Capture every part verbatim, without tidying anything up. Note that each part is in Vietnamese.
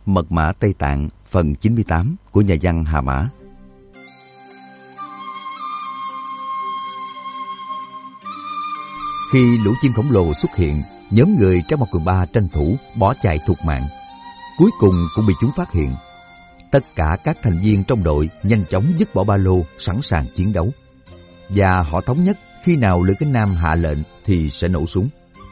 Mật mã Tây Tạng phần chín mươi tám của nhà văn Hà Mã. Khi lũ chim khổng lồ xuất hiện, nhóm người Trang Mộc Cường Ba tranh thủ bỏ chạy thục mạng. Cuối cùng cũng bị chúng phát hiện. Tất cả các thành viên trong đội nhanh chóng dứt bỏ ba lô, sẵn sàng chiến đấu. Và họ thống nhất khi nào Lữ Kính Nam hạ lệnh thì sẽ nổ súng.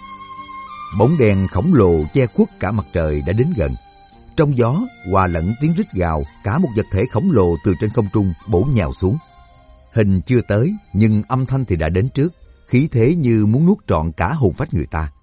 Bóng đèn khổng lồ che khuất cả mặt trời đã đến gần. Trong gió hòa lẫn tiếng rít gào, cả một vật thể khổng lồ từ trên không trung bổ nhào xuống. Hình chưa tới, nhưng âm thanh thì đã đến trước, khí thế như muốn nuốt trọn cả hồn phách người ta.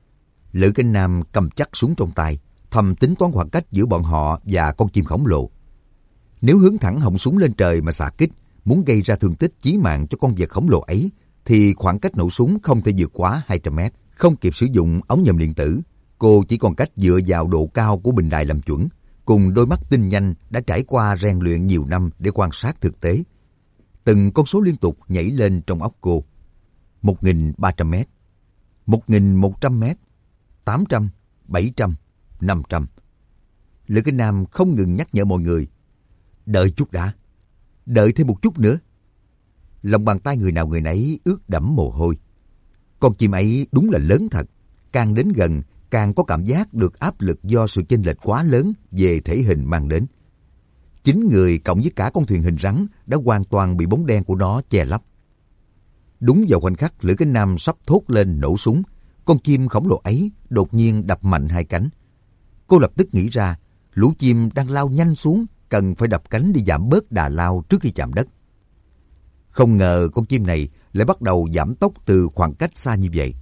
Lữ Kính Nam cầm chắc súng trong tay, thầm tính toán khoảng cách giữa bọn họ và con chim khổng lồ. Nếu hướng thẳng họng súng lên trời mà xạ kích, muốn gây ra thương tích chí mạng cho con vật khổng lồ ấy, thì khoảng cách nổ súng không thể vượt quá hai trăm mét. Không kịp sử dụng ống nhòm điện tử, cô chỉ còn cách dựa vào độ cao của bình đài làm chuẩn, cùng đôi mắt tinh nhanh đã trải qua rèn luyện nhiều năm để quan sát thực tế. Từng con số liên tục nhảy lên trong óc cô. một nghìn ba trăm mét, một nghìn một trăm mét, tám trăm, bảy trăm, năm trăm. Lữ Kính Nam không ngừng nhắc nhở mọi người. Đợi chút đã, đợi thêm một chút nữa. Lòng bàn tay người nào người nấy ướt đẫm mồ hôi. Con chim ấy đúng là lớn thật. Càng đến gần, càng có cảm giác được áp lực do sự chênh lệch quá lớn về thể hình mang đến. Chính người cộng với cả con thuyền hình rắn đã hoàn toàn bị bóng đen của nó che lấp. Đúng vào khoảnh khắc Lữ Kính Nam sắp thốt lên nổ súng, con chim khổng lồ ấy đột nhiên đập mạnh hai cánh. Cô lập tức nghĩ ra, lũ chim đang lao nhanh xuống, cần phải đập cánh để giảm bớt đà lao trước khi chạm đất. Không ngờ con chim này lại bắt đầu giảm tốc từ khoảng cách xa như vậy.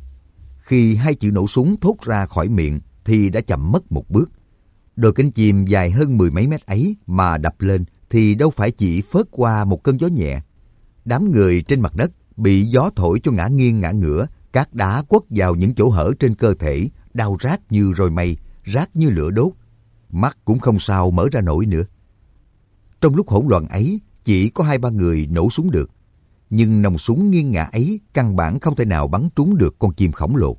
Khi hai chữ nổ súng thốt ra khỏi miệng thì đã chậm mất một bước. Đôi cánh chim dài hơn mười mấy mét ấy mà đập lên thì đâu phải chỉ phớt qua một cơn gió nhẹ. Đám người trên mặt đất bị gió thổi cho ngã nghiêng ngã ngửa, cát đá quất vào những chỗ hở trên cơ thể, đau rát như roi mây, rát như lửa đốt. Mắt cũng không sao mở ra nổi nữa. Trong lúc hỗn loạn ấy, chỉ có hai ba người nổ súng được. Nhưng nòng súng nghiêng ngả ấy căn bản không thể nào bắn trúng được con chim khổng lồ.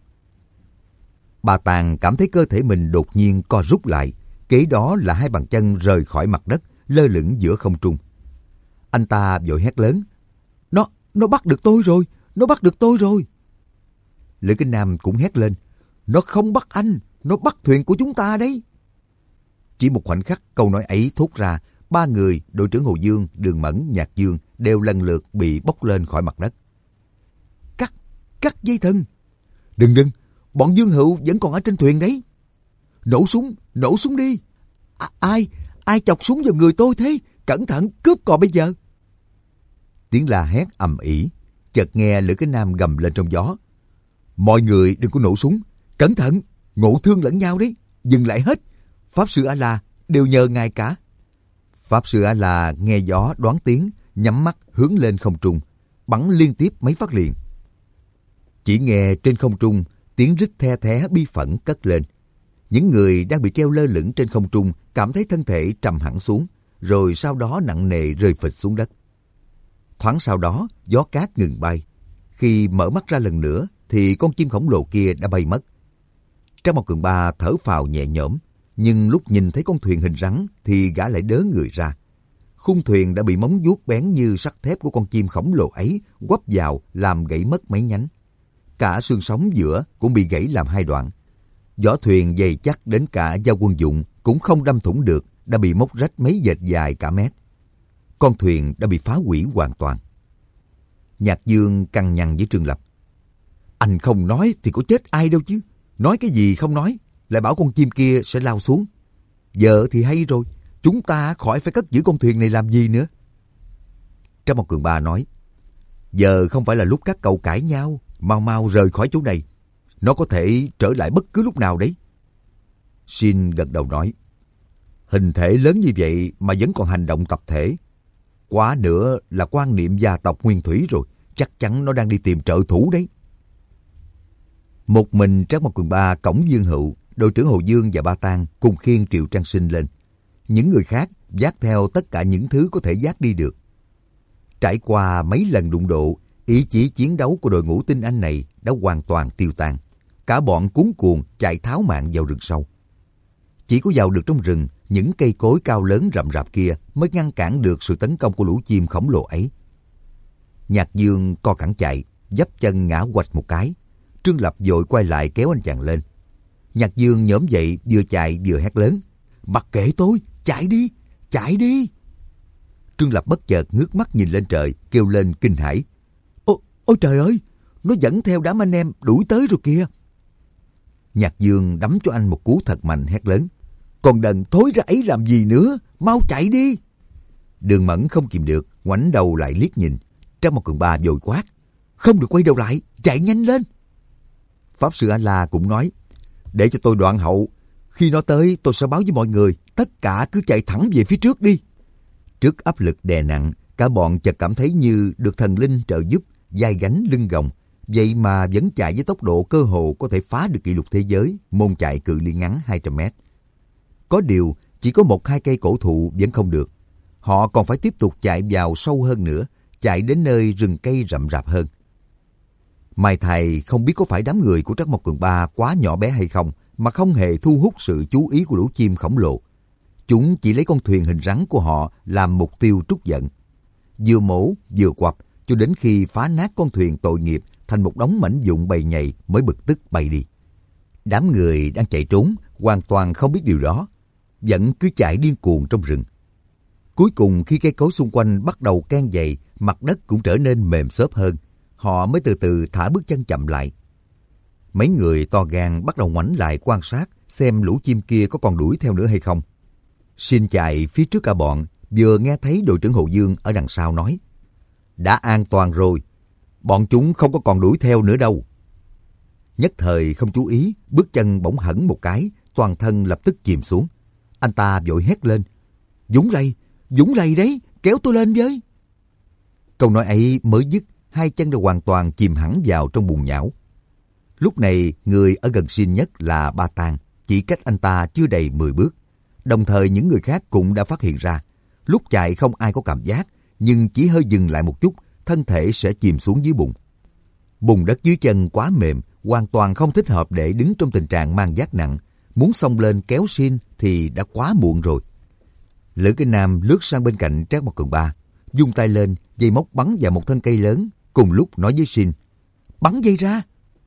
Bà Tàng cảm thấy cơ thể mình đột nhiên co rút lại. Kế đó là hai bàn chân rời khỏi mặt đất, lơ lửng giữa không trung. Anh ta vội hét lớn. Nó, nó bắt được tôi rồi, nó bắt được tôi rồi. Lữ Kính Nam cũng hét lên. Nó không bắt anh, nó bắt thuyền của chúng ta đấy. Chỉ một khoảnh khắc câu nói ấy thốt ra, ba người, đội trưởng Hồ Dương, Đường Mẫn, Nhạc Dương đều lần lượt bị bốc lên khỏi mặt đất. Cắt, cắt dây thừng. Đừng đừng, bọn Dương Hữu vẫn còn ở trên thuyền đấy. Nổ súng, nổ súng đi. À, ai, ai chọc súng vào người tôi thế? Cẩn thận, cướp cò bây giờ. Tiếng la hét ầm ĩ, chợt nghe Lữ Kính Nam gầm lên trong gió. Mọi người đừng có nổ súng, cẩn thận, ngộ thương lẫn nhau đấy, dừng lại hết. Pháp sư A-la đều nhờ ngài cả. Pháp sư A-la nghe gió đoán tiếng, nhắm mắt hướng lên không trung, bắn liên tiếp mấy phát liền. Chỉ nghe trên không trung tiếng rít the thé bi phẫn cất lên. Những người đang bị treo lơ lửng trên không trung cảm thấy thân thể trầm hẳn xuống, rồi sau đó nặng nề rơi phịch xuống đất. Thoáng sau đó gió cát ngừng bay. Khi mở mắt ra lần nữa thì con chim khổng lồ kia đã bay mất. Trang Mộc Cường Ba thở phào nhẹ nhõm, nhưng lúc nhìn thấy con thuyền hình rắn thì gã lại đớ người ra. Khung thuyền đã bị móng vuốt bén như sắt thép của con chim khổng lồ ấy quắp vào làm gãy mất mấy nhánh. Cả xương sống giữa cũng bị gãy làm hai đoạn. Vỏ thuyền dày chắc đến cả dao quân dụng cũng không đâm thủng được, đã bị móc rách mấy vệt dài cả mét. Con thuyền đã bị phá hủy hoàn toàn. Nhạc Dương cằn nhằn với Trương Lập. Anh không nói thì có chết ai đâu chứ. Nói cái gì không nói, lại bảo con chim kia sẽ lao xuống. Giờ thì hay rồi, chúng ta khỏi phải cất giữ con thuyền này làm gì nữa. Trang Mộc Cường Ba nói. Giờ không phải là lúc các cậu cãi nhau, mau mau rời khỏi chỗ này. Nó có thể trở lại bất cứ lúc nào đấy. Shin gật đầu nói. Hình thể lớn như vậy mà vẫn còn hành động tập thể. Quá nữa là quan niệm gia tộc nguyên thủy rồi, chắc chắn nó đang đi tìm trợ thủ đấy. Một mình Trác Mộc Cường Ba cõng Dương Hữu, đội trưởng Hồ Dương và Ba Tang cùng khiêng Triệu Trang Sinh lên. Những người khác vác theo tất cả những thứ có thể vác đi được. Trải qua mấy lần đụng độ, ý chí chiến đấu của đội ngũ tinh anh này đã hoàn toàn tiêu tan. Cả bọn cuống cuồng chạy tháo mạng vào rừng sâu. Chỉ có vào được trong rừng, những cây cối cao lớn rậm rạp kia mới ngăn cản được sự tấn công của lũ chim khổng lồ ấy. Nhạc Dương co cẳng chạy, dấp chân ngã quạch một cái. Trương Lập vội quay lại kéo anh chàng lên. Nhạc Dương nhổm dậy, vừa chạy vừa hét lớn: "Mặc kệ tôi, chạy đi, chạy đi!" Trương Lập bất chợt ngước mắt nhìn lên trời, kêu lên kinh hãi: Ôi, ôi trời ơi, nó dẫn theo đám anh em đuổi tới rồi kìa. Nhạc Dương đấm cho anh một cú thật mạnh, hét lớn: "Còn đần thối ra ấy làm gì nữa, mau chạy đi!" Đường Mẫn không kìm được, ngoảnh đầu lại liếc nhìn. Trang một Cường Ba vội quát: "Không được quay đầu lại, chạy nhanh lên!" Pháp Sư A-la cũng nói: "Để cho tôi đoạn hậu, khi nó tới tôi sẽ báo với mọi người, tất cả cứ chạy thẳng về phía trước đi." Trước áp lực đè nặng, cả bọn chợt cảm thấy như được thần linh trợ giúp, vai gánh lưng gồng, vậy mà vẫn chạy với tốc độ cơ hồ có thể phá được kỷ lục thế giới, môn chạy cự ly ngắn hai trăm mét. Có điều, chỉ có một hai cây cổ thụ vẫn không được. Họ còn phải tiếp tục chạy vào sâu hơn nữa, chạy đến nơi rừng cây rậm rạp hơn. Mai thầy không biết có phải đám người của Trắc Mộc Cường Ba quá nhỏ bé hay không, mà không hề thu hút sự chú ý của lũ chim khổng lồ. Chúng chỉ lấy con thuyền hình rắn của họ làm mục tiêu trút giận. Vừa mổ, vừa quặp, cho đến khi phá nát con thuyền tội nghiệp thành một đống mảnh vụn bầy nhầy mới bực tức bay đi. Đám người đang chạy trốn, hoàn toàn không biết điều đó, vẫn cứ chạy điên cuồng trong rừng. Cuối cùng khi cây cối xung quanh bắt đầu ken dày, mặt đất cũng trở nên mềm xốp hơn, họ mới từ từ thả bước chân chậm lại. Mấy người to gan bắt đầu ngoảnh lại quan sát xem lũ chim kia có còn đuổi theo nữa hay không. Xin chạy phía trước cả bọn, vừa nghe thấy đội trưởng Hồ Dương ở đằng sau nói: "Đã an toàn rồi, bọn chúng không có còn đuổi theo nữa đâu." Nhất thời không chú ý, bước chân bỗng hẫng một cái, toàn thân lập tức chìm xuống. Anh ta vội hét lên: "Dũng lầy, Dũng lầy đấy, kéo tôi lên với." Câu nói ấy mới dứt, hai chân đã hoàn toàn chìm hẳn vào trong bùn nhão. Lúc này, người ở gần Xin nhất là Ba Tang, chỉ cách anh ta chưa đầy mười bước. Đồng thời những người khác cũng đã phát hiện ra, lúc chạy không ai có cảm giác, nhưng chỉ hơi dừng lại một chút, thân thể sẽ chìm xuống dưới bùn. Bùn đất dưới chân quá mềm, hoàn toàn không thích hợp để đứng trong tình trạng mang vác nặng. Muốn xông lên kéo Xin thì đã quá muộn rồi. Lữ Kinh Nam lướt sang bên cạnh Trác Mộc Cường Ba, vung tay lên, dây móc bắn vào một thân cây lớn, cùng lúc nói với Xin: "Bắn dây ra!"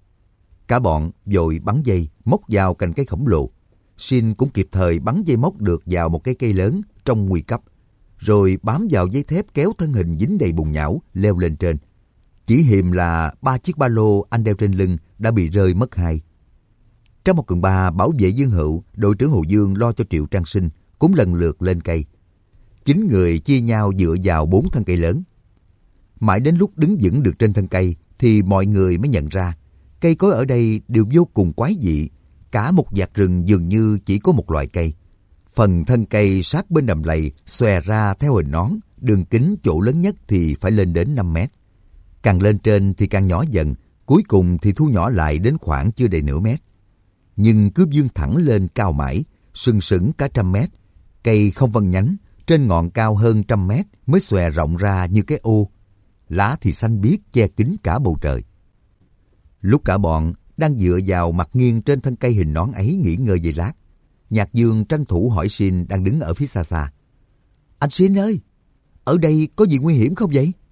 Cả bọn vội bắn dây, móc vào cành cây khổng lồ. Xin cũng kịp thời bắn dây móc được vào một cái cây lớn trong nguy cấp, rồi bám vào dây thép kéo thân hình dính đầy bùn nhão leo lên trên. Chỉ hiềm là ba chiếc ba lô anh đeo trên lưng đã bị rơi mất hai. Trong một Cường Ba bảo vệ Dương Hữu, đội trưởng Hồ Dương lo cho Triệu Trang Sinh cũng lần lượt lên cây. Chín người chia nhau dựa vào bốn thân cây lớn. Mãi đến lúc đứng vững được trên thân cây thì mọi người mới nhận ra cây cối ở đây đều vô cùng quái dị. Cả một vạt rừng dường như chỉ có một loại cây. Phần thân cây sát bên đầm lầy xòe ra theo hình nón, đường kính chỗ lớn nhất thì phải lên đến năm mét. Càng lên trên thì càng nhỏ dần, cuối cùng thì thu nhỏ lại đến khoảng chưa đầy nửa mét. Nhưng cứ vươn thẳng lên cao mãi, sừng sững cả trăm mét. Cây không vân nhánh, trên ngọn cao hơn trăm mét mới xòe rộng ra như cái ô. Lá thì xanh biếc che kín cả bầu trời. Lúc cả bọn đang dựa vào mặt nghiêng trên thân cây hình nón ấy nghỉ ngơi giây lát, Nhạc Dương tranh thủ hỏi Xin đang đứng ở phía xa xa: "Anh Xin ơi, ở đây có gì nguy hiểm không vậy?"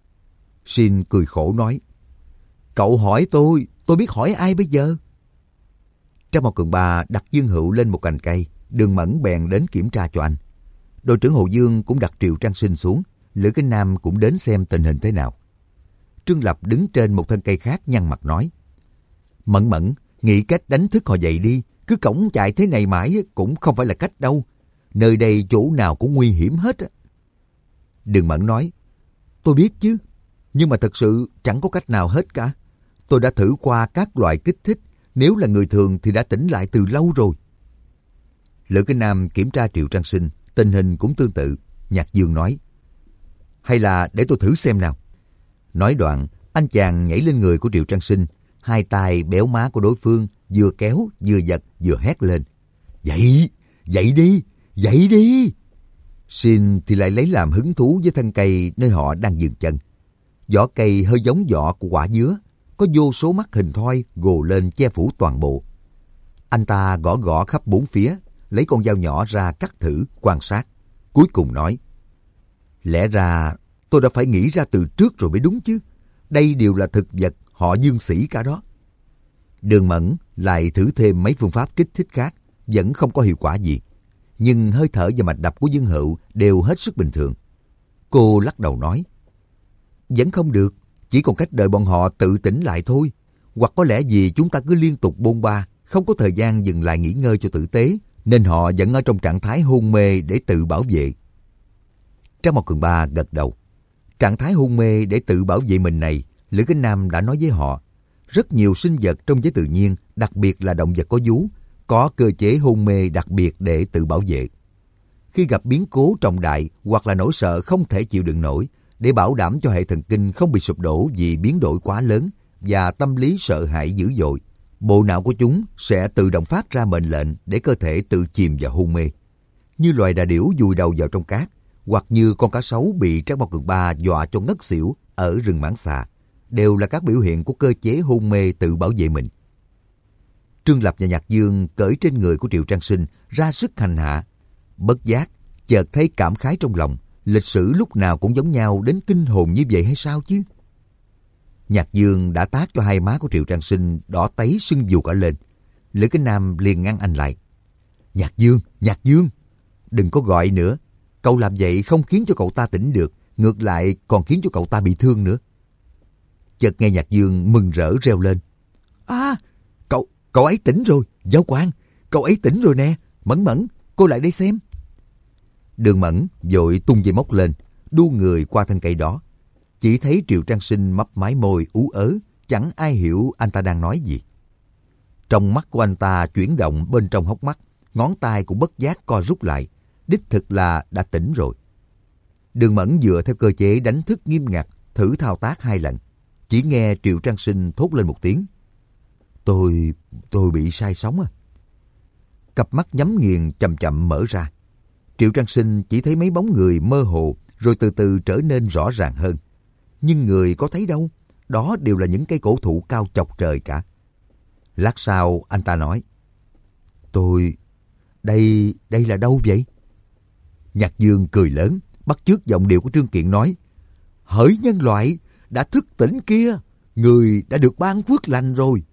Xin cười khổ nói: "Cậu hỏi tôi, tôi biết hỏi ai bây giờ?" Trong một Cường Ba đặt Dương Hữu lên một cành cây, Đường Mẫn bèn đến kiểm tra cho anh. Đội trưởng Hồ Dương cũng đặt Triệu Trang Sinh xuống, Lữ Kinh Nam cũng đến xem tình hình thế nào. Trương Lập đứng trên một thân cây khác nhăn mặt nói: "Mẫn Mẫn, nghĩ cách đánh thức họ dậy đi, cứ cõng chạy thế này mãi cũng không phải là cách đâu. Nơi đây chỗ nào cũng nguy hiểm hết." Đường Mẫn nói: "Tôi biết chứ, nhưng mà thật sự chẳng có cách nào hết cả. Tôi đã thử qua các loại kích thích, nếu là người thường thì đã tỉnh lại từ lâu rồi." Lữ Kinh Nam kiểm tra Triệu Trang Sinh, tình hình cũng tương tự. Nhạc Dương nói: "Hay là để tôi thử xem nào." Nói đoạn, anh chàng nhảy lên người của Triệu Trang Sinh, hai tay béo má của đối phương, vừa kéo, vừa giật, vừa hét lên: "Dậy, dậy đi, dậy đi!" Xin thì lại lấy làm hứng thú với thân cây nơi họ đang dừng chân. Vỏ cây hơi giống vỏ của quả dứa, có vô số mắt hình thoi gồ lên che phủ toàn bộ. Anh ta gõ gõ khắp bốn phía, lấy con dao nhỏ ra cắt thử, quan sát. Cuối cùng nói, lẽ ra tôi đã phải nghĩ ra từ trước rồi mới đúng chứ. Đây đều là thực vật họ Dương Sĩ cả đó. Đường Mẫn lại thử thêm mấy phương pháp kích thích khác, vẫn không có hiệu quả gì. Nhưng hơi thở và mạch đập của Dương Hựu đều hết sức bình thường. Cô lắc đầu nói, vẫn không được, chỉ còn cách đợi bọn họ tự tỉnh lại thôi. Hoặc có lẽ vì chúng ta cứ liên tục bôn ba, không có thời gian dừng lại nghỉ ngơi cho tử tế, nên họ vẫn ở trong trạng thái hôn mê để tự bảo vệ. Trang Mộc Cường Ba gật đầu. Trạng thái hôn mê để tự bảo vệ mình này, Lữ Kính Nam đã nói với họ, rất nhiều sinh vật trong giới tự nhiên, đặc biệt là động vật có vú, có cơ chế hôn mê đặc biệt để tự bảo vệ. Khi gặp biến cố trọng đại hoặc là nỗi sợ không thể chịu đựng nổi, để bảo đảm cho hệ thần kinh không bị sụp đổ vì biến đổi quá lớn và tâm lý sợ hãi dữ dội, bộ não của chúng sẽ tự động phát ra mệnh lệnh để cơ thể tự chìm vào hôn mê. Như loài đà điểu vùi đầu vào trong cát, hoặc như con cá sấu bị Trác Mộc Cường Ba dọa cho ngất xỉu ở rừng Mãng Xà, đều là các biểu hiện của cơ chế hôn mê tự bảo vệ mình. Trương Lập và Nhạc Dương cởi trên người của Triệu Trang Sinh ra sức hành hạ. Bất giác, chợt thấy cảm khái trong lòng, lịch sử lúc nào cũng giống nhau đến kinh hồn như vậy hay sao chứ? Nhạc Dương đã tát cho hai má của Triệu Trang Sinh đỏ tấy sưng vù cả lên. Lữ Kính Nam liền ngăn anh lại. Nhạc Dương, Nhạc Dương, đừng có gọi nữa. Cậu làm vậy không khiến cho cậu ta tỉnh được, ngược lại còn khiến cho cậu ta bị thương nữa. Chợt nghe Nhạc Dương mừng rỡ reo lên. À, cậu, cậu ấy tỉnh rồi, Giáo quan, cậu ấy tỉnh rồi nè, Mẫn Mẫn, cô lại đây xem. Đường Mẫn vội tung dây móc lên, đu người qua thân cây đó. Chỉ thấy Triệu Trang Sinh mấp mái môi ú ớ, chẳng ai hiểu anh ta đang nói gì. Trong mắt của anh ta chuyển động bên trong hốc mắt, ngón tay cũng bất giác co rút lại, đích thực là đã tỉnh rồi. Đường Mẫn dựa theo cơ chế đánh thức nghiêm ngặt, thử thao tác hai lần. Chỉ nghe Triệu Trang Sinh thốt lên một tiếng. Tôi, tôi bị sai sóng à. Cặp mắt nhắm nghiền chậm chậm mở ra. Triệu Trang Sinh chỉ thấy mấy bóng người mơ hồ, rồi từ từ trở nên rõ ràng hơn. Nhưng người có thấy đâu, đó đều là những cây cổ thụ cao chọc trời cả. Lát sau anh ta nói, Tôi, đây, đây là đâu vậy? Nhạc Dương cười lớn, bắt chước giọng điệu của Trương Kiện nói, hỡi nhân loại, đã thức tỉnh kia, người đã được ban phước lành rồi.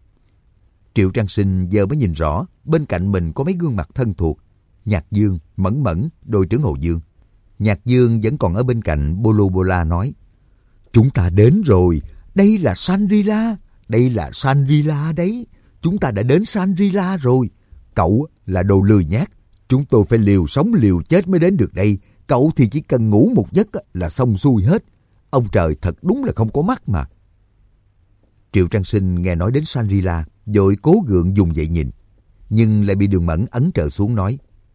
Triệu Trang Sinh giờ mới nhìn rõ, bên cạnh mình có mấy gương mặt thân thuộc. Nhạc Dương, Mẫn Mẫn, đội trưởng Hồ Dương. Nhạc Dương vẫn còn ở bên cạnh Bolo Bola nói, chúng ta đến rồi, đây là Shangri-La, đây là Shangri-La đấy, chúng ta đã đến Shangri-La rồi. Cậu là đồ lười nhác, chúng tôi phải liều sống liều chết mới đến được đây, cậu thì chỉ cần ngủ một giấc là xong xuôi hết. Ông trời thật đúng là không có mắt mà. Triệu Trang Sinh nghe nói đến Shangri-La, vội cố gượng dùng dậy nhìn, nhưng lại bị Đường Mẫn ấn trợ xuống nói,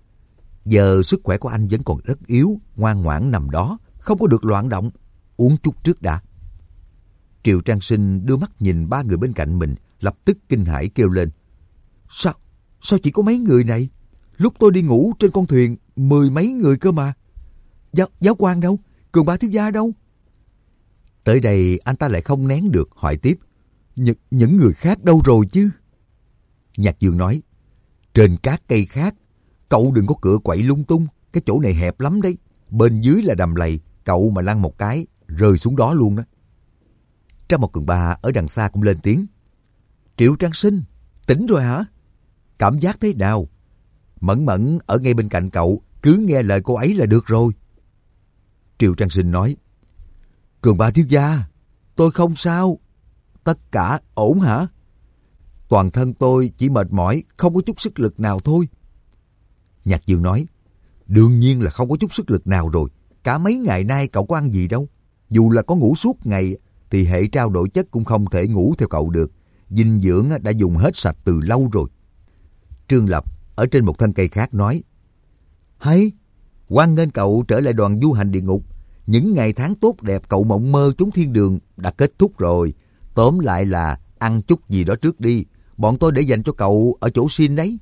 giờ sức khỏe của anh vẫn còn rất yếu, ngoan ngoãn nằm đó, không có được loạn động, uống chút trước đã. Triệu Trang Sinh đưa mắt nhìn ba người bên cạnh mình, lập tức kinh hãi kêu lên, Sao, sao chỉ có mấy người này? Lúc tôi đi ngủ trên con thuyền, mười mấy người cơ mà. Giáo, giáo quan đâu? Cường Ba thiếu gia đâu? Tới đây anh ta lại không nén được, hỏi tiếp, Nh những người khác đâu rồi chứ? Nhạc Dương nói, trên các cây khác, cậu đừng có cựa quậy lung tung, cái chỗ này hẹp lắm đấy. Bên dưới là đầm lầy, cậu mà lăn một cái, rơi xuống đó luôn đó. Trang Mộc Cường Ba ở đằng xa cũng lên tiếng, Triệu Trang Sinh, tỉnh rồi hả? Cảm giác thế nào? Mẫn Mẫn ở ngay bên cạnh cậu, cứ nghe lời cô ấy là được rồi. Triệu Trang Sinh nói, Cường Ba thiếu gia, tôi không sao. Tất cả ổn hả? Toàn thân tôi chỉ mệt mỏi, không có chút sức lực nào thôi. Nhạc Dương nói, đương nhiên là không có chút sức lực nào rồi. Cả mấy ngày nay cậu có ăn gì đâu. Dù là có ngủ suốt ngày, thì hệ trao đổi chất cũng không thể ngủ theo cậu được. Dinh dưỡng đã dùng hết sạch từ lâu rồi. Trương Lập ở trên một thân cây khác nói, hay, hoan nghênh cậu trở lại đoàn du hành địa ngục. Những ngày tháng tốt đẹp cậu mộng mơ trốn thiên đường đã kết thúc rồi. Tóm lại là ăn chút gì đó trước đi. Bọn tôi để dành cho cậu ở chỗ Xin đấy.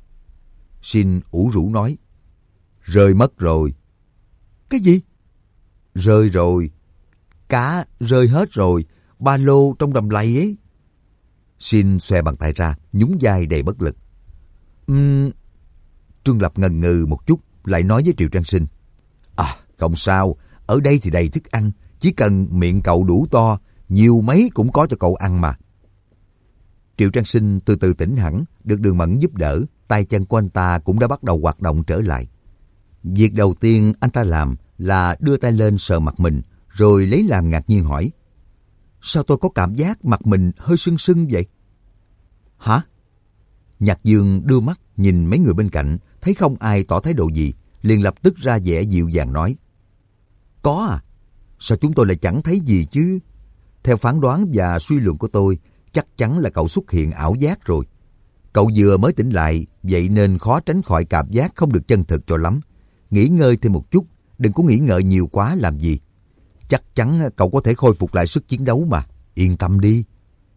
Xin ủ rũ nói, rơi mất rồi. Cái gì? Rơi rồi. Cá rơi hết rồi. Ba lô trong đầm lầy ấy. Xin xòe bàn tay ra, nhún vai đầy bất lực. Uhm, Trương Lập ngần ngừ một chút, lại nói với Triệu Trang Sinh. À, không sao, ở đây thì đầy thức ăn, chỉ cần miệng cậu đủ to, nhiều mấy cũng có cho cậu ăn mà. Triệu Trang Sinh từ từ tỉnh hẳn, được Đường Mẫn giúp đỡ, tay chân của anh ta cũng đã bắt đầu hoạt động trở lại. Việc đầu tiên anh ta làm là đưa tay lên sờ mặt mình, rồi lấy làm ngạc nhiên hỏi. Sao tôi có cảm giác mặt mình hơi sưng sưng vậy? Hả? Nhạc Dương đưa mắt nhìn mấy người bên cạnh, thấy không ai tỏ thái độ gì, liền lập tức ra vẻ dịu dàng nói. Có à? Sao chúng tôi lại chẳng thấy gì chứ? Theo phán đoán và suy luận của tôi, chắc chắn là cậu xuất hiện ảo giác rồi. Cậu vừa mới tỉnh lại, vậy nên khó tránh khỏi cảm giác không được chân thực cho lắm. Nghỉ ngơi thêm một chút, đừng có nghĩ ngợi nhiều quá làm gì. Chắc chắn cậu có thể khôi phục lại sức chiến đấu mà, yên tâm đi.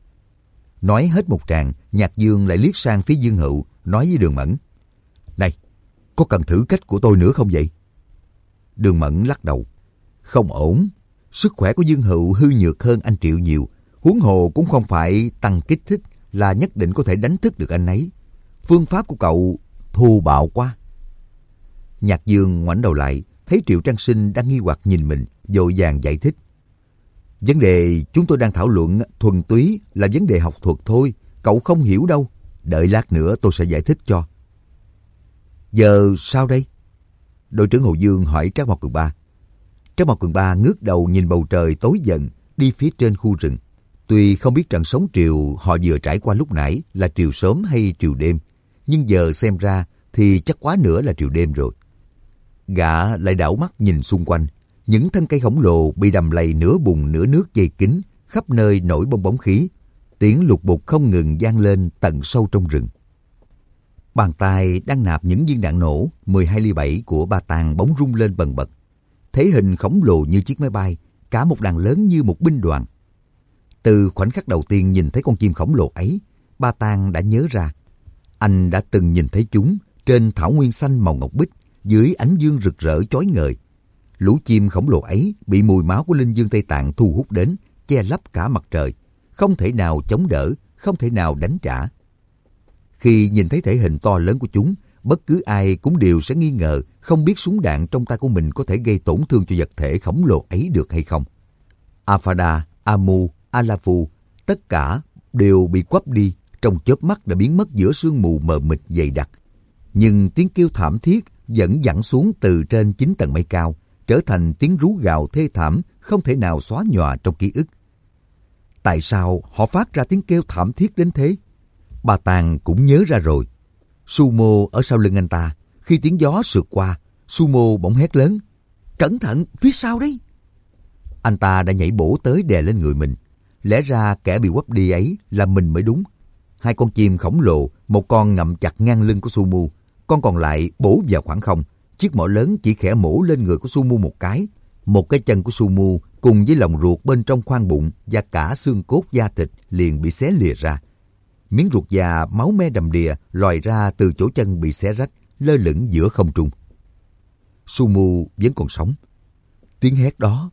Nói hết một tràng, Nhạc Dương lại liếc sang phía Dương Hữu, nói với Đường Mẫn. Này, có cần thử cách của tôi nữa không vậy? Đường Mẫn lắc đầu. Không ổn, sức khỏe của Dương Hữu hư nhược hơn anh Triệu nhiều. Huống hồ cũng không phải tăng kích thích là nhất định có thể đánh thức được anh ấy. Phương pháp của cậu thô bạo quá. Nhạc Dương ngoảnh đầu lại, thấy Triệu Trang Sinh đang nghi hoặc nhìn mình, vội vàng giải thích. Vấn đề chúng tôi đang thảo luận thuần túy là vấn đề học thuật thôi, cậu không hiểu đâu. Đợi lát nữa tôi sẽ giải thích cho. Giờ sao đây? Đội trưởng Hồ Dương hỏi Trác Mộc Cường Ba. Trác Mộc Cường Ba ngước đầu nhìn bầu trời tối dần đi phía trên khu rừng. Tuy không biết trận sóng triều họ vừa trải qua lúc nãy là triều sớm hay triều đêm, nhưng giờ xem ra thì chắc quá nữa là triều đêm rồi. Gã lại đảo mắt nhìn xung quanh. Những thân cây khổng lồ bị đầm lầy nửa bùn nửa nước dày kín, khắp nơi nổi bong bóng khí. Tiếng lục bục không ngừng vang lên tận sâu trong rừng. Bàn tay đang nạp những viên đạn nổ mười hai ly bảy của Ba Tàng bỗng rung lên bần bật. Thể hình khổng lồ như chiếc máy bay, cả một đàn lớn như một binh đoàn. Từ khoảnh khắc đầu tiên nhìn thấy con chim khổng lồ ấy, Ba Tàng đã nhớ ra. Anh đã từng nhìn thấy chúng trên thảo nguyên xanh màu ngọc bích, dưới ánh dương rực rỡ chói ngời. Lũ chim khổng lồ ấy bị mùi máu của linh dương Tây Tạng thu hút đến, che lấp cả mặt trời, không thể nào chống đỡ, không thể nào đánh trả. Khi nhìn thấy thể hình to lớn của chúng, bất cứ ai cũng đều sẽ nghi ngờ không biết súng đạn trong tay của mình có thể gây tổn thương cho vật thể khổng lồ ấy được hay không. Afada, Amu, Alafu, tất cả đều bị quắp đi, trong chớp mắt đã biến mất giữa sương mù mờ mịt dày đặc. Nhưng tiếng kêu thảm thiết vẫn vẳng xuống từ trên chín tầng mây cao, trở thành tiếng rú gào thê thảm không thể nào xóa nhòa trong ký ức. Tại sao họ phát ra tiếng kêu thảm thiết đến thế? Ba Tàng cũng nhớ ra rồi. Sumo ở sau lưng anh ta, khi tiếng gió sượt qua, Sumo bỗng hét lớn. Cẩn thận, phía sau đấy! Anh ta đã nhảy bổ tới đè lên người mình. Lẽ ra kẻ bị quắp đi ấy là mình mới đúng. Hai con chim khổng lồ, một con ngậm chặt ngang lưng của Sumo, con còn lại bổ vào khoảng không. Chiếc mỏ lớn chỉ khẽ mổ lên người của Sumo một cái. Một cái chân của Sumo cùng với lòng ruột bên trong khoang bụng và cả xương cốt da thịt liền bị xé lìa ra. Miếng ruột già máu me đầm đìa lòi ra từ chỗ chân bị xé rách, lơ lửng giữa không trung. Sumo vẫn còn sống. Tiếng hét đó.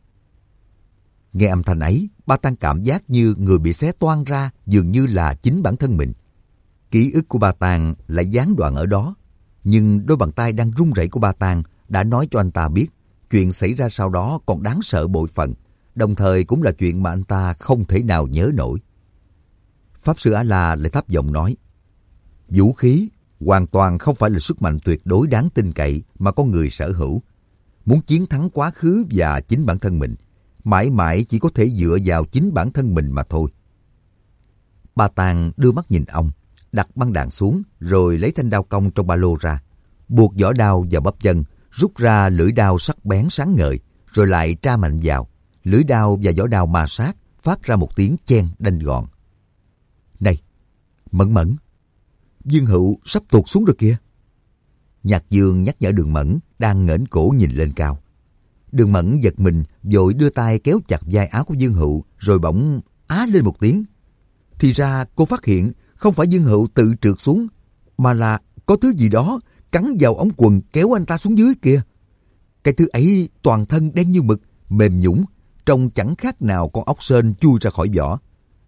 Nghe âm thanh ấy, Ba Tàng cảm giác như người bị xé toang ra, dường như là chính bản thân mình. Ký ức của Ba Tàng lại gián đoạn ở đó. Nhưng đôi bàn tay đang run rẩy của Ba Tàng đã nói cho anh ta biết chuyện xảy ra sau đó còn đáng sợ bội phần, đồng thời cũng là chuyện mà anh ta không thể nào nhớ nổi. Pháp Sư A-la lại thấp giọng nói, vũ khí hoàn toàn không phải là sức mạnh tuyệt đối đáng tin cậy mà con người sở hữu. Muốn chiến thắng quá khứ và chính bản thân mình, mãi mãi chỉ có thể dựa vào chính bản thân mình mà thôi. Ba Tàng đưa mắt nhìn ông, đặt băng đạn xuống rồi lấy thanh đao cong trong ba lô ra, buộc vỏ đao vào bắp chân, rút ra lưỡi đao sắc bén sáng ngời, rồi lại tra mạnh vào. Lưỡi đao và vỏ đao ma sát, phát ra một tiếng chen đanh gọn. Này, Mẫn Mẫn, Dương Hữu sắp tuột xuống rồi kìa. Nhạc Dương nhắc nhở Đường Mẫn đang nghển cổ nhìn lên cao. Đường Mẫn giật mình, vội đưa tay kéo chặt vai áo của Dương Hữu, rồi bỗng á lên một tiếng. Thì ra cô phát hiện không phải Dương Hữu tự trượt xuống, mà là có thứ gì đó cắn vào ống quần kéo anh ta xuống dưới kìa. Cái thứ ấy toàn thân đen như mực, mềm nhũn, trông chẳng khác nào con ốc sên chui ra khỏi vỏ.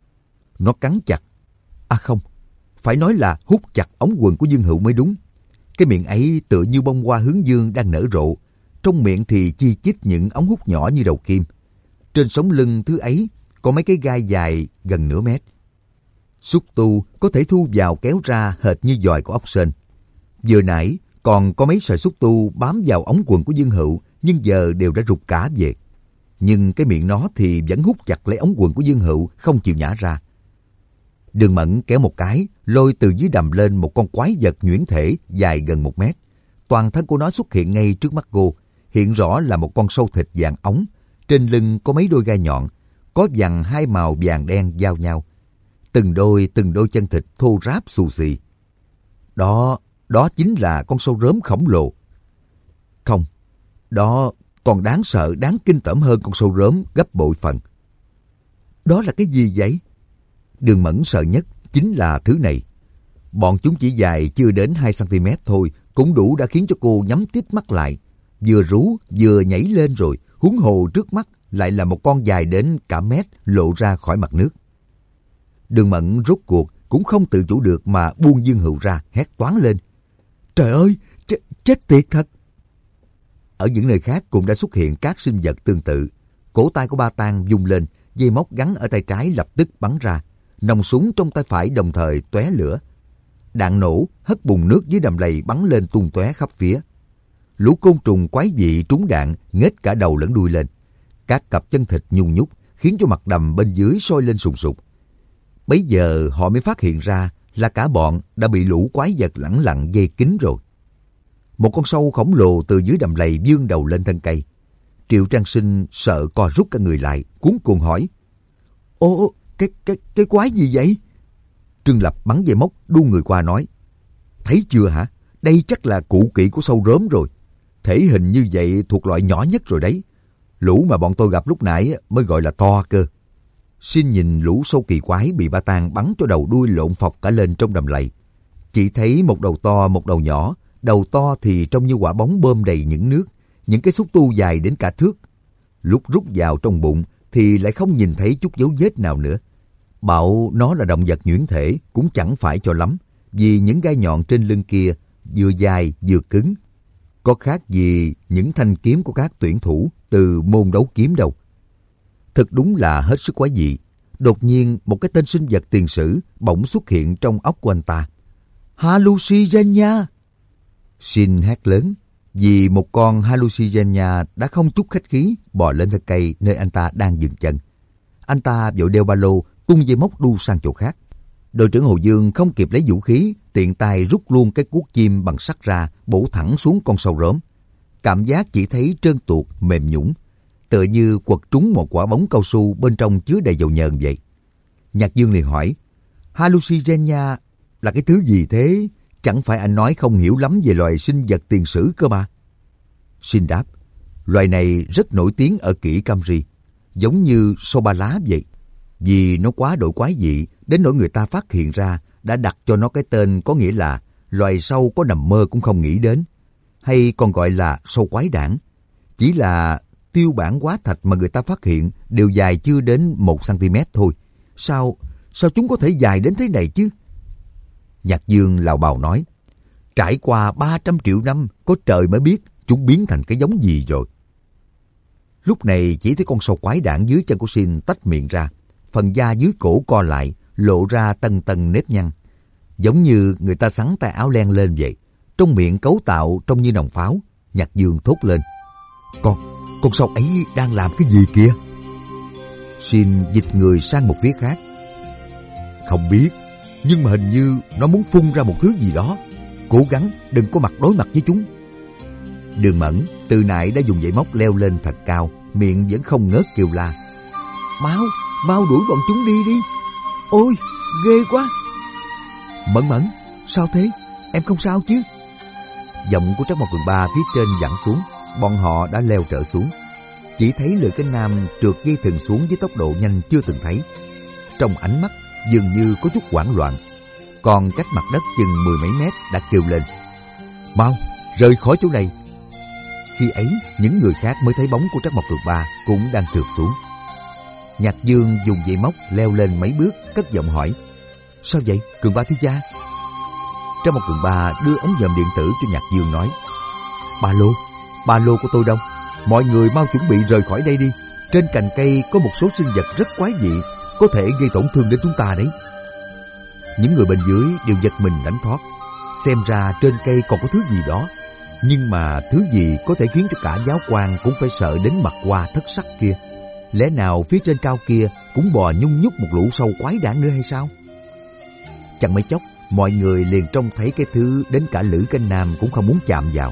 Nó cắn chặt, à không, phải nói là hút chặt ống quần của Dương Hữu mới đúng. Cái miệng ấy tựa như bông hoa hướng dương đang nở rộ, trong miệng thì chi chít những ống hút nhỏ như đầu kim. Trên sống lưng thứ ấy có mấy cái gai dài gần nửa mét. Xúc tu có thể thu vào kéo ra hệt như giòi của ốc sên. Vừa nãy còn có mấy sợi xúc tu bám vào ống quần của Dương Hữu, nhưng giờ đều đã rụt cả về. Nhưng cái miệng nó thì vẫn hút chặt lấy ống quần của Dương Hữu, không chịu nhả ra. Đường Mẫn kéo một cái, lôi từ dưới đầm lên một con quái vật nhuyễn thể dài gần một mét. Toàn thân của nó xuất hiện ngay trước mắt cô, hiện rõ là một con sâu thịt vàng ống. Trên lưng có mấy đôi gai nhọn, có vằn hai màu vàng đen giao nhau. Từng đôi từng đôi chân thịt thô ráp xù xì. Đó, đó chính là con sâu rớm khổng lồ. Không, đó còn đáng sợ, đáng kinh tởm hơn con sâu rớm gấp bội phần. Đó là cái gì vậy? Đường Mẫn sợ nhất chính là thứ này. Bọn chúng chỉ dài chưa đến hai xăng-ti-mét thôi, cũng đủ đã khiến cho cô nhắm tít mắt lại. Vừa rú vừa nhảy lên rồi, huống hồ trước mắt lại là một con dài đến cả mét lộ ra khỏi mặt nước. Đường Mẫn rốt cuộc cũng không tự chủ được mà buông Dương Hữu ra, hét toáng lên. Trời ơi, ch chết tiệt thật! Ở những nơi khác cũng đã xuất hiện các sinh vật tương tự. Cổ tay của Ba Tang vung lên, dây móc gắn ở tay trái lập tức bắn ra. Nòng súng trong tay phải đồng thời tóe lửa. Đạn nổ hất bùn nước dưới đầm lầy bắn lên tung tóe khắp phía. Lũ côn trùng quái dị trúng đạn nghếch cả đầu lẫn đuôi lên. Các cặp chân thịt nhung nhúc khiến cho mặt đầm bên dưới sôi lên sùng sục. Bấy giờ họ mới phát hiện ra là cả bọn đã bị lũ quái vật lẳng lặng dây kín rồi. Một con sâu khổng lồ từ dưới đầm lầy vươn đầu lên thân cây. Triệu Trang Sinh sợ co rút cả người lại, cuống cuồng hỏi. Ô, cái, cái, cái quái gì vậy? Trương Lập bắn dây móc đu người qua nói. Thấy chưa hả? Đây chắc là cụ kỵ của sâu rớm rồi. Thể hình như vậy thuộc loại nhỏ nhất rồi đấy. Lũ mà bọn tôi gặp lúc nãy mới gọi là to cơ. Xin nhìn lũ sâu kỳ quái bị Ba Tang bắn cho đầu đuôi lộn phọc cả lên trong đầm lầy. Chỉ thấy một đầu to một đầu nhỏ. Đầu to thì trông như quả bóng bơm đầy những nước, những cái xúc tu dài đến cả thước. Lúc rút vào trong bụng thì lại không nhìn thấy chút dấu vết nào nữa. Bảo nó là động vật nhuyễn thể cũng chẳng phải cho lắm, vì những gai nhọn trên lưng kia vừa dài vừa cứng. Có khác gì những thanh kiếm của các tuyển thủ từ môn đấu kiếm đâu. Thật đúng là hết sức quái dị. Đột nhiên một cái tên sinh vật tiền sử bỗng xuất hiện trong óc của anh ta. Hallucigenia! Xin hét lớn, vì một con Hallucigenia đã không chút khách khí bò lên thân cây nơi anh ta đang dừng chân. Anh ta vội đeo ba lô, tung dây móc đu sang chỗ khác. Đội trưởng Hồ Dương không kịp lấy vũ khí, tiện tay rút luôn cái cuốc chim bằng sắt ra, bổ thẳng xuống con sâu rớm. Cảm giác chỉ thấy trơn tuột, mềm nhũn, tựa như quật trúng một quả bóng cao su bên trong chứa đầy dầu nhờn vậy. Nhạc Dương liền hỏi, Hallucigenia là cái thứ gì thế? Chẳng phải anh nói không hiểu lắm về loài sinh vật tiền sử cơ mà. Xin đáp, loài này rất nổi tiếng ở kỷ Camry, giống như sâu ba lá vậy. Vì nó quá đổi quái dị, đến nỗi người ta phát hiện ra đã đặt cho nó cái tên có nghĩa là loài sâu có nằm mơ cũng không nghĩ đến, hay còn gọi là sâu quái đản. Chỉ là tiêu bản hóa thạch mà người ta phát hiện đều dài chưa đến một xăng-ti-mét thôi. Sao, sao chúng có thể dài đến thế này chứ? Nhạc Dương lào bào nói, trải qua ba trăm triệu năm, có trời mới biết chúng biến thành cái giống gì rồi. Lúc này chỉ thấy con sâu quái đản dưới chân của Xin tách miệng ra, phần da dưới cổ co lại, lộ ra tầng tầng nếp nhăn, giống như người ta xắn tay áo len lên vậy. Trong miệng cấu tạo trông như nòng pháo. Nhạc Dương thốt lên, Con, con sâu ấy đang làm cái gì kìa? Xin dịch người sang một phía khác. Không biết, nhưng mà hình như nó muốn phun ra một thứ gì đó. Cố gắng đừng có mặt đối mặt với chúng. Đường Mẫn từ nãy đã dùng dây móc leo lên thật cao, miệng vẫn không ngớt kêu la. Mau, mau đuổi bọn chúng đi đi. Ôi, ghê quá. Mẫn Mẫn, sao thế? Em không sao chứ? Giọng của Trác Mộc Cường Ba phía trên vẳng xuống. Bọn họ đã leo trở xuống. Chỉ thấy Lữ Cánh Nam trượt dây thừng xuống với tốc độ nhanh chưa từng thấy. Trong ánh mắt dường như có chút hoảng loạn. Còn cách mặt đất chừng mười mấy mét đã kêu lên, mau, rời khỏi chỗ này. Khi ấy, những người khác mới thấy bóng của Trác Mộc Cường Ba cũng đang trượt xuống. Nhạc Dương dùng dây móc leo lên mấy bước, cất giọng hỏi, sao vậy, Cường Ba thiếu gia? Trang một Cường Ba đưa ống nhòm điện tử cho Nhạc Dương nói: Ba lô, ba lô của tôi đâu? Mọi người mau chuẩn bị rời khỏi đây đi. Trên cành cây có một số sinh vật rất quái dị, có thể gây tổn thương đến chúng ta đấy. Những người bên dưới đều giật mình đánh thót. Xem ra trên cây còn có thứ gì đó. Nhưng mà thứ gì có thể khiến cho cả giáo quan cũng phải sợ đến mặt hoa thất sắc kia? Lẽ nào phía trên cao kia cũng bò nhung nhúc một lũ sâu quái đản nữa hay sao? Chẳng mấy chốc, mọi người liền trông thấy cái thứ đến cả Lữ Canh Nam cũng không muốn chạm vào.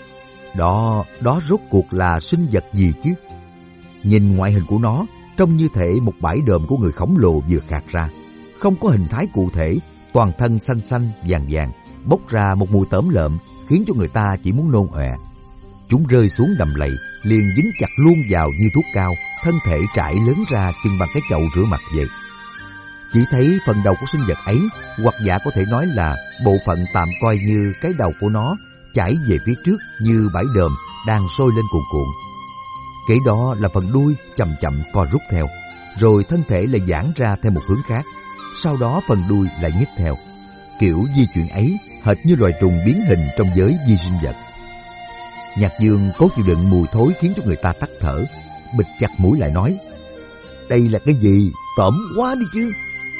Đó, đó rốt cuộc là sinh vật gì chứ? Nhìn ngoại hình của nó, trông như thể một bãi đờm của người khổng lồ vừa khạc ra. Không có hình thái cụ thể, toàn thân xanh xanh, vàng vàng, bốc ra một mùi tởm lợm, khiến cho người ta chỉ muốn nôn ọe. Chúng rơi xuống đầm lầy, liền dính chặt luôn vào như thuốc cao, thân thể trải lớn ra chừng bằng cái chậu rửa mặt vậy. Chỉ thấy phần đầu của sinh vật ấy, hoặc giả có thể nói là bộ phận tạm coi như cái đầu của nó chảy về phía trước như bãi đờm đang sôi lên cuồn cuộn. Kế đó là phần đuôi chậm chậm co rút theo, rồi thân thể lại giãn ra theo một hướng khác. Sau đó phần đuôi lại nhích theo. Kiểu di chuyển ấy hệt như loài trùng biến hình trong giới vi sinh vật. Nhạc Dương cố chịu đựng mùi thối khiến cho người ta tắc thở, bịt chặt mũi lại nói: Đây là cái gì? Tởm quá đi chứ.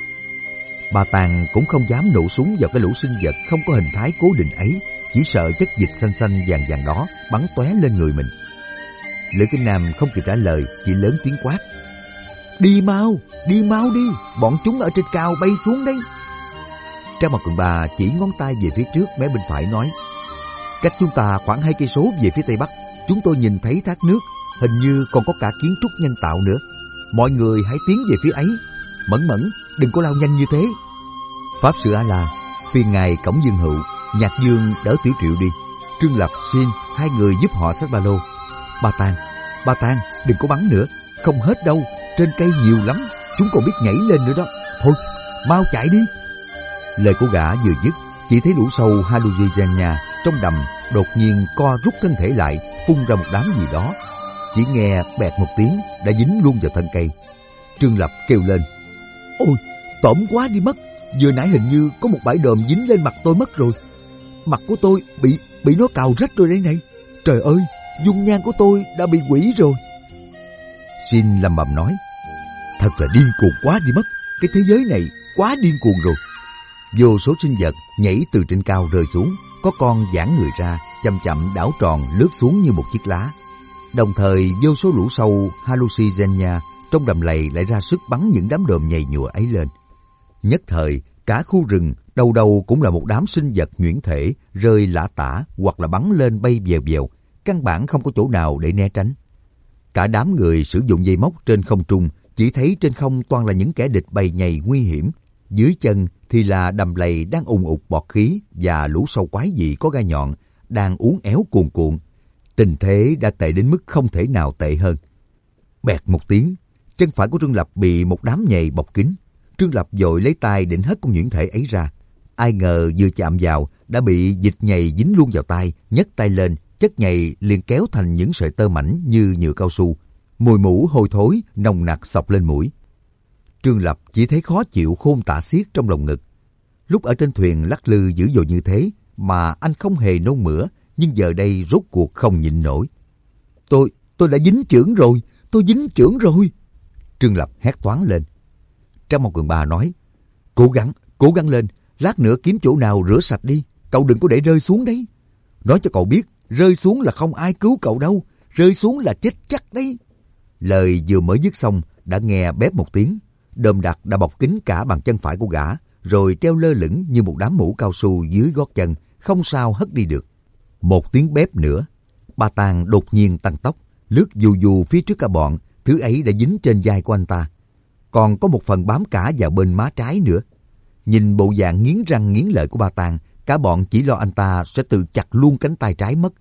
Bà Tàng cũng không dám nổ súng vào cái lũ sinh vật không có hình thái cố định ấy, chỉ sợ chất dịch xanh xanh vàng vàng đó bắn tóe lên người mình. Lữ Kinh Nam không kịp trả lời, chỉ lớn tiếng quát: Đi mau, đi mau đi, bọn chúng ở trên cao bay xuống đấy. Trang Mặt Cường Ba chỉ ngón tay về phía trước mé bên phải nói: Cách chúng ta khoảng hai cây số về phía tây bắc, chúng tôi nhìn thấy thác nước, hình như còn có cả kiến trúc nhân tạo nữa. Mọi người hãy tiến về phía ấy. Mẫn Mẫn, đừng có lao nhanh như thế. Pháp Sư A-La, phiền ngài cổng Dương Hữu, Nhạc Dương đỡ Tiểu Triệu đi. Trương Lập, Xin, hai người giúp họ xách ba lô. Ba Tàng, Ba Tàng, đừng có bắn nữa, không hết đâu, trên cây nhiều lắm, chúng còn biết nhảy lên nữa đó. Thôi, mau chạy đi. Lời của gã vừa dứt, chỉ thấy lũ sâu Hallucigenia trong đầm đột nhiên co rút thân thể lại, phun ra một đám gì đó. Chỉ nghe bẹt một tiếng đã dính luôn vào thân cây. Trương Lập kêu lên: Ôi, tởm quá đi mất. Vừa nãy hình như có một bãi đờm dính lên mặt tôi mất rồi. Mặt của tôi bị bị nó cào rách rồi đây này. Trời ơi, dung nhan của tôi đã bị hủy rồi. Xin lầm bầm nói: Thật là điên cuồng quá đi mất. Cái thế giới này quá điên cuồng rồi. Vô số sinh vật nhảy từ trên cao rơi xuống, có con giãn người ra, chậm chậm đảo tròn lướt xuống như một chiếc lá. Đồng thời vô số lũ sâu Hallucigenia trong đầm lầy lại ra sức bắn những đám đờm nhầy nhụa ấy lên. Nhất thời, cả khu rừng đầu đầu cũng là một đám sinh vật nhuyễn thể rơi lả tả hoặc là bắn lên bay vèo vèo, căn bản không có chỗ nào để né tránh. Cả đám người sử dụng dây móc trên không trung, chỉ thấy trên không toàn là những kẻ địch bay nhầy nguy hiểm. Dưới chân thì là đầm lầy đang ùn ụt bọt khí và lũ sâu quái dị có gai nhọn đang uốn éo cuồn cuộn. Tình thế đã tệ đến mức không thể nào tệ hơn. Bẹt một tiếng, chân phải của Trương Lập bị một đám nhầy bọc kín. Trương Lập vội lấy tay định hất con nhuyễn thể ấy ra. Ai ngờ vừa chạm vào đã bị dịch nhầy dính luôn vào tay, nhấc tay lên, chất nhầy liền kéo thành những sợi tơ mảnh như nhựa cao su. Mùi mũ hôi thối nồng nặc xộc lên mũi. Trương Lập chỉ thấy khó chịu khôn tả xiết trong lồng ngực. Lúc ở trên thuyền lắc lư dữ dội như thế mà anh không hề nôn mửa, nhưng giờ đây rốt cuộc không nhịn nổi. Tôi, tôi đã dính chưởng rồi, tôi dính chưởng rồi. Trương Lập hét toáng lên. Trang Mộc Cường Ba nói: Cố gắng, cố gắng lên, lát nữa kiếm chỗ nào rửa sạch đi, cậu đừng có để rơi xuống đấy. Nói cho cậu biết, rơi xuống là không ai cứu cậu đâu, rơi xuống là chết chắc đấy. Lời vừa mới dứt xong đã nghe bép một tiếng, đờm đặc đã bọc kín cả bàn chân phải của gã, rồi treo lơ lửng như một đám mũ cao su dưới gót chân, không sao hất đi được. Một tiếng bép nữa, Ba Tàng đột nhiên tăng tốc, lướt dù dù phía trước cả bọn, thứ ấy đã dính trên vai của anh ta. Còn có một phần bám cả vào bên má trái nữa. Nhìn bộ dạng nghiến răng nghiến lợi của Ba Tàng, cả bọn chỉ lo anh ta sẽ tự chặt luôn cánh tay trái mất.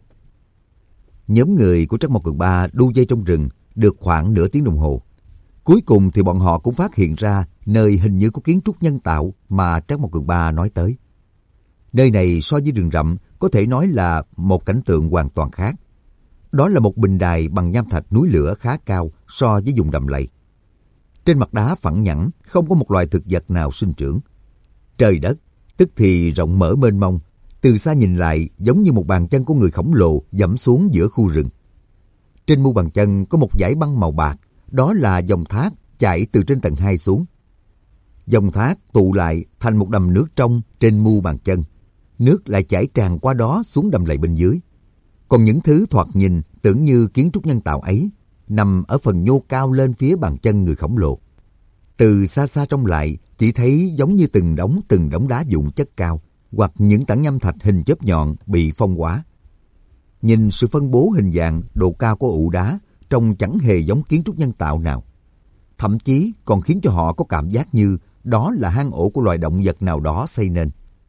Nhóm người của Trắc Mộc Cường Ba đu dây trong rừng được khoảng nửa tiếng đồng hồ. Cuối cùng thì bọn họ cũng phát hiện ra nơi hình như có kiến trúc nhân tạo mà Trắc Mộc Cường Ba nói tới. Nơi này so với rừng rậm có thể nói là một cảnh tượng hoàn toàn khác. Đó là một bình đài bằng nham thạch núi lửa khá cao so với vùng đầm lầy. Trên mặt đá phẳng nhẵn, không có một loài thực vật nào sinh trưởng. Trời đất, Tức thì rộng mở mênh mông, từ xa nhìn lại giống như một bàn chân của người khổng lồ dẫm xuống giữa khu rừng. Trên mu bàn chân có một dải băng màu bạc, đó là dòng thác chảy từ trên tầng hai xuống. Dòng thác tụ lại thành một đầm nước trong trên mu bàn chân, nước lại chảy tràn qua đó xuống đầm lầy bên dưới. Còn những thứ thoạt nhìn tưởng như kiến trúc nhân tạo ấy nằm ở phần nhô cao lên phía bàn chân người khổng lồ. Từ xa xa trông lại chỉ thấy giống như từng đống từng đống đá vụn chất cao, hoặc những tảng nham thạch hình chớp nhọn bị phong hóa. Nhìn sự phân bố hình dạng, độ cao của ụ đá trông chẳng hề giống kiến trúc nhân tạo nào. Thậm chí còn khiến cho họ có cảm giác như đó là hang ổ của loài động vật nào đó xây nên.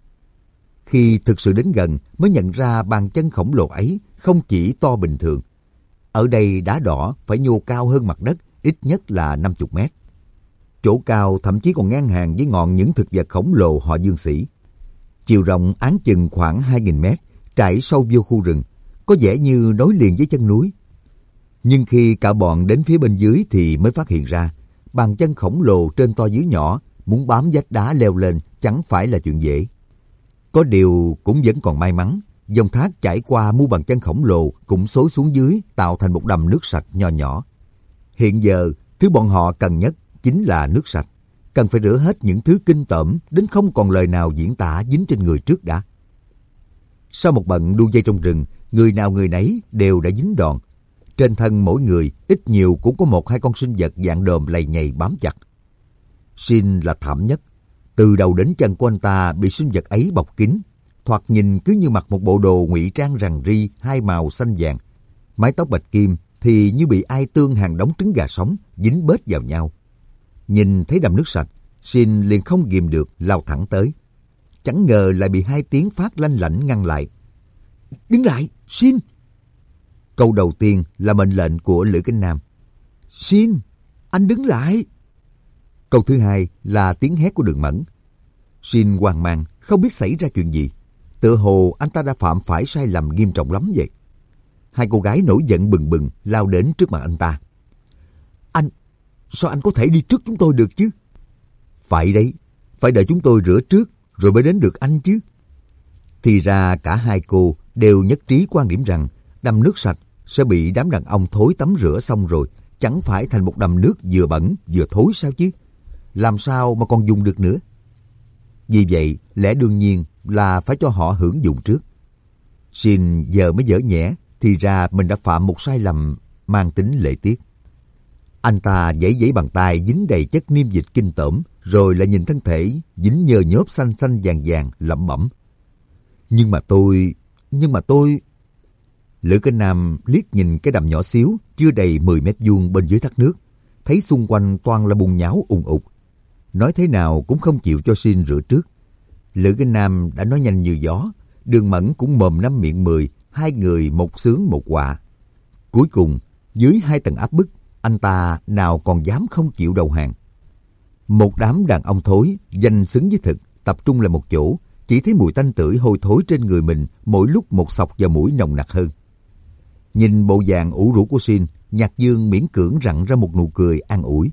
Khi thực sự đến gần mới nhận ra bàn chân khổng lồ ấy không chỉ to bình thường. Ở đây đá đỏ phải nhô cao hơn mặt đất ít nhất là năm mươi mét. Chỗ cao thậm chí còn ngang hàng với ngọn những thực vật khổng lồ họ Dương Xỉ. Chiều rộng áng chừng khoảng hai nghìn mét, trải sâu vô khu rừng, có vẻ như nối liền với chân núi. Nhưng khi cả bọn đến phía bên dưới thì mới phát hiện ra, bàn chân khổng lồ trên to dưới nhỏ, muốn bám vách đá leo lên chẳng phải là chuyện dễ. Có điều cũng vẫn còn may mắn, dòng thác chảy qua mu bàn chân khổng lồ cũng xối xuống dưới tạo thành một đầm nước sạch nho nhỏ. Hiện giờ, thứ bọn họ cần nhất chính là nước sạch. Cần phải rửa hết những thứ kinh tởm đến không còn lời nào diễn tả dính trên người trước đã. Sau một bận đu dây trong rừng, người nào người nấy đều đã dính đòn. Trên thân mỗi người ít nhiều cũng có một hai con sinh vật dạng đờm lầy nhầy bám chặt. Shin là thảm nhất. Từ đầu đến chân của anh ta bị sinh vật ấy bọc kín, thoạt nhìn cứ như mặc một bộ đồ ngụy trang rằn ri hai màu xanh vàng. Mái tóc bạch kim thì như bị ai tương hàng đống trứng gà sống dính bết vào nhau. Nhìn thấy đầm nước sạch, Shin liền không ghìm được lao thẳng tới. Chẳng ngờ lại bị hai tiếng phát lanh lảnh ngăn lại. Đứng lại, Shin! Câu đầu tiên là mệnh lệnh của Lữ Kinh Nam. Shin, anh đứng lại! Câu thứ hai là tiếng hét của Đường Mẫn. Shin hoang mang, không biết xảy ra chuyện gì. Tựa hồ anh ta đã phạm phải sai lầm nghiêm trọng lắm vậy. Hai cô gái nổi giận bừng bừng lao đến trước mặt anh ta. Anh, sao anh có thể đi trước chúng tôi được chứ? Phải đấy, phải đợi chúng tôi rửa trước rồi mới đến được anh chứ. Thì ra cả hai cô đều nhất trí quan điểm rằng đầm nước sạch sẽ bị đám đàn ông thối tắm rửa xong rồi, chẳng phải thành một đầm nước vừa bẩn vừa thối sao chứ? Làm sao mà còn dùng được nữa? Vì vậy, lẽ đương nhiên là phải cho họ hưởng dụng trước. Shin giờ mới dở nhẽ, thì ra mình đã phạm một sai lầm mang tính lễ tiết. Anh ta giãy giãy bàn tay dính đầy chất niêm dịch kinh tởm, rồi lại nhìn thân thể dính nhờ nhớp xanh xanh vàng vàng lẩm bẩm. Nhưng mà tôi, nhưng mà tôi... Lữ Kinh Nam liếc nhìn cái đầm nhỏ xíu, chưa đầy mười mét vuông bên dưới thác nước, thấy xung quanh toàn là bùn nhão ùn ụt. Nói thế nào cũng không chịu cho Shin rửa trước. Lữ Kinh Nam đã nói nhanh như gió, Đường Mẫn cũng mồm năm miệng mười, hai người một sướng một họa. Cuối cùng, dưới hai tầng áp bức, anh ta nào còn dám không chịu đầu hàng. Một đám đàn ông thối, danh xứng với thực, tập trung lại một chỗ, chỉ thấy mùi tanh tưởi hôi thối trên người mình mỗi lúc một xộc vào mũi nồng nặc hơn. Nhìn bộ dạng ủ rũ của Shin, Nhạc Dương miễn cưỡng rặn ra một nụ cười an ủi.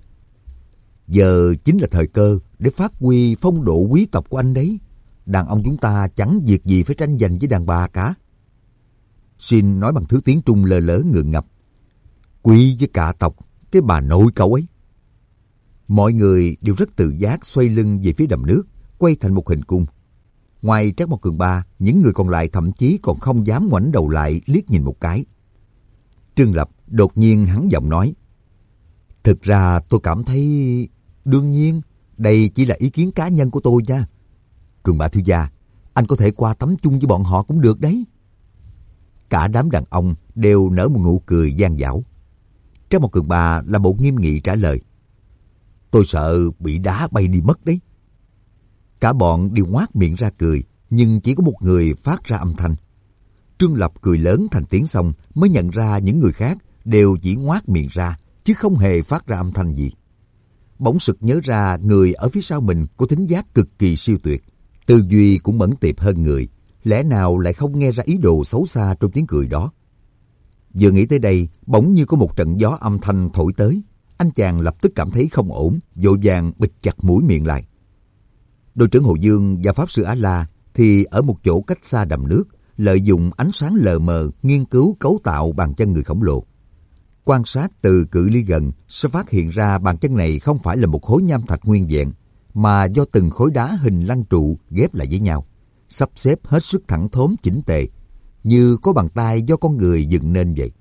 Giờ chính là thời cơ để phát huy phong độ quý tộc của anh đấy. Đàn ông chúng ta chẳng việc gì phải tranh giành với đàn bà cả. Shin nói bằng thứ tiếng Trung lơ lớ ngượng ngập. Quý với cả tộc, cái bà nội cậu ấy. Mọi người đều rất tự giác xoay lưng về phía đầm nước, quay thành một hình cung. Ngoài Trác Mộc Cường Ba, những người còn lại thậm chí còn không dám ngoảnh đầu lại liếc nhìn một cái. Trương Lập đột nhiên hắn giọng nói. Thực ra tôi cảm thấy... Đương nhiên, đây chỉ là ý kiến cá nhân của tôi nha. Cường Ba thiếu gia, anh có thể qua tắm chung với bọn họ cũng được đấy. Cả đám đàn ông đều nở một nụ cười gian dảo. Trác Mộc Cường Ba là bộ nghiêm nghị trả lời. Tôi sợ bị đá bay đi mất đấy. Cả bọn đều ngoác miệng ra cười, nhưng chỉ có một người phát ra âm thanh. Trương Lập cười lớn thành tiếng xong mới nhận ra những người khác đều chỉ ngoác miệng ra, chứ không hề phát ra âm thanh gì. Bỗng sực nhớ ra người ở phía sau mình có thính giác cực kỳ siêu tuyệt, tư duy cũng mẫn tiệp hơn người, lẽ nào lại không nghe ra ý đồ xấu xa trong tiếng cười đó. Vừa nghĩ tới đây, bỗng như có một trận gió âm thanh thổi tới. Anh chàng lập tức cảm thấy không ổn, vội vàng bịt chặt mũi miệng lại. Đội trưởng Hồ Dương và Pháp Sư A-La thì ở một chỗ cách xa đầm nước, lợi dụng ánh sáng lờ mờ nghiên cứu cấu tạo bàn chân người khổng lồ. Quan sát từ cự ly gần sẽ phát hiện ra bàn chân này không phải là một khối nham thạch nguyên vẹn, mà do từng khối đá hình lăng trụ ghép lại với nhau, sắp xếp hết sức thẳng thốn chỉnh tề, như có bàn tay do con người dựng nên vậy.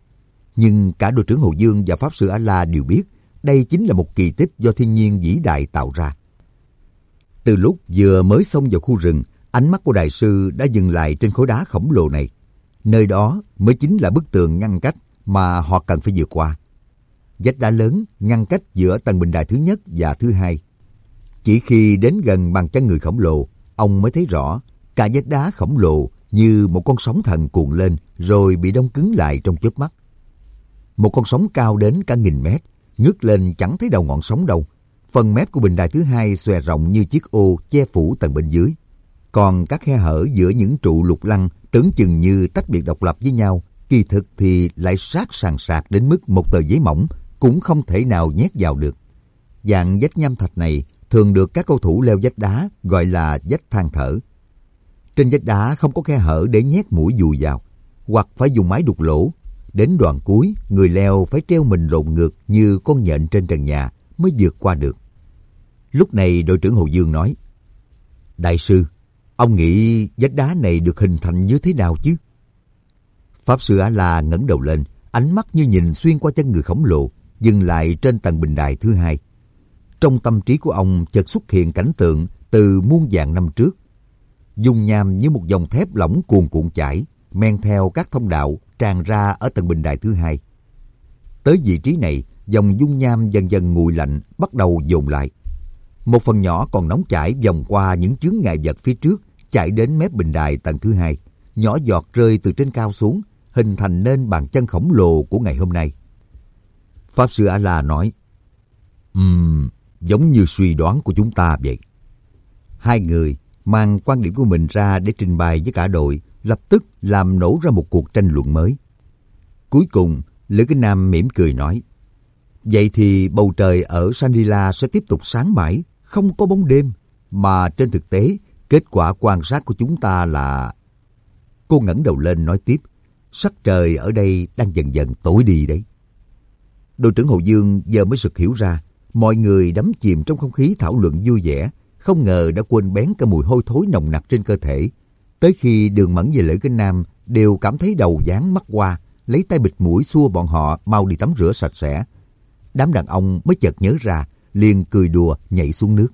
Nhưng cả đội trưởng Hồ Dương và Pháp Sư A-La đều biết đây chính là một kỳ tích do thiên nhiên vĩ đại tạo ra. Từ lúc vừa mới xông vào khu rừng, ánh mắt của đại sư đã dừng lại trên khối đá khổng lồ này. Nơi đó mới chính là bức tường ngăn cách mà họ cần phải vượt qua. Vách đá lớn ngăn cách giữa tầng bình đài thứ nhất và thứ hai. Chỉ khi đến gần bàn chân người khổng lồ, ông mới thấy rõ cả vách đá khổng lồ như một con sóng thần cuồn lên rồi bị đông cứng lại trong chớp mắt. Một con sóng cao đến cả nghìn mét, ngước lên chẳng thấy đầu ngọn sóng đâu. Phần mép của bình đài thứ hai xòe rộng như chiếc ô che phủ tầng bên dưới. Còn các khe hở giữa những trụ lục lăng tưởng chừng như tách biệt độc lập với nhau, kỳ thực thì lại sát sàn sạc đến mức một tờ giấy mỏng cũng không thể nào nhét vào được. Dạng vách nham thạch này thường được các cầu thủ leo vách đá gọi là vách than thở. Trên vách đá không có khe hở để nhét mũi dùi vào, hoặc phải dùng máy đục lỗ. Đến đoạn cuối, người leo phải treo mình lộn ngược như con nhện trên trần nhà mới vượt qua được. Lúc này đội trưởng Hồ Dương nói: Đại sư, ông nghĩ vách đá này được hình thành như thế nào chứ? Pháp Sư A-La ngẩng đầu lên, ánh mắt như nhìn xuyên qua chân người khổng lồ, dừng lại trên tầng bình đài thứ hai. Trong tâm trí của ông chợt xuất hiện cảnh tượng từ muôn vàn năm trước. Dung nham như một dòng thép lỏng cuồn cuộn chảy, men theo các thông đạo tràn ra ở tầng bình đài thứ hai. Tới vị trí này, dòng dung nham dần dần nguội lạnh, bắt đầu dồn lại. Một phần nhỏ còn nóng chảy vòng qua những chướng ngại vật phía trước, chạy đến mép bình đài tầng thứ hai, nhỏ giọt rơi từ trên cao xuống, hình thành nên bàn chân khổng lồ của ngày hôm nay. Pháp Sư A-La nói: Ừm, giống như suy đoán của chúng ta vậy. Hai người mang quan điểm của mình ra để trình bày với cả đội, lập tức làm nổ ra một cuộc tranh luận mới. Cuối cùng, Lữ Kinh Nam mỉm cười nói: Vậy thì bầu trời ở Shangri-La sẽ tiếp tục sáng mãi, không có bóng đêm, mà trên thực tế, kết quả quan sát của chúng ta là... Cô ngẩng đầu lên nói tiếp: Sắc trời ở đây đang dần dần tối đi đấy. Đội trưởng Hồ Dương giờ mới sực hiểu ra, mọi người đắm chìm trong không khí thảo luận vui vẻ, không ngờ đã quên bén cả mùi hôi thối nồng nặc trên cơ thể. Tới khi Đường Mẫn và Lữ Kinh Nam đều cảm thấy đầu váng mắt hoa, lấy tay bịt mũi xua bọn họ mau đi tắm rửa sạch sẽ. Đám đàn ông mới chợt nhớ ra, liền cười đùa nhảy xuống nước.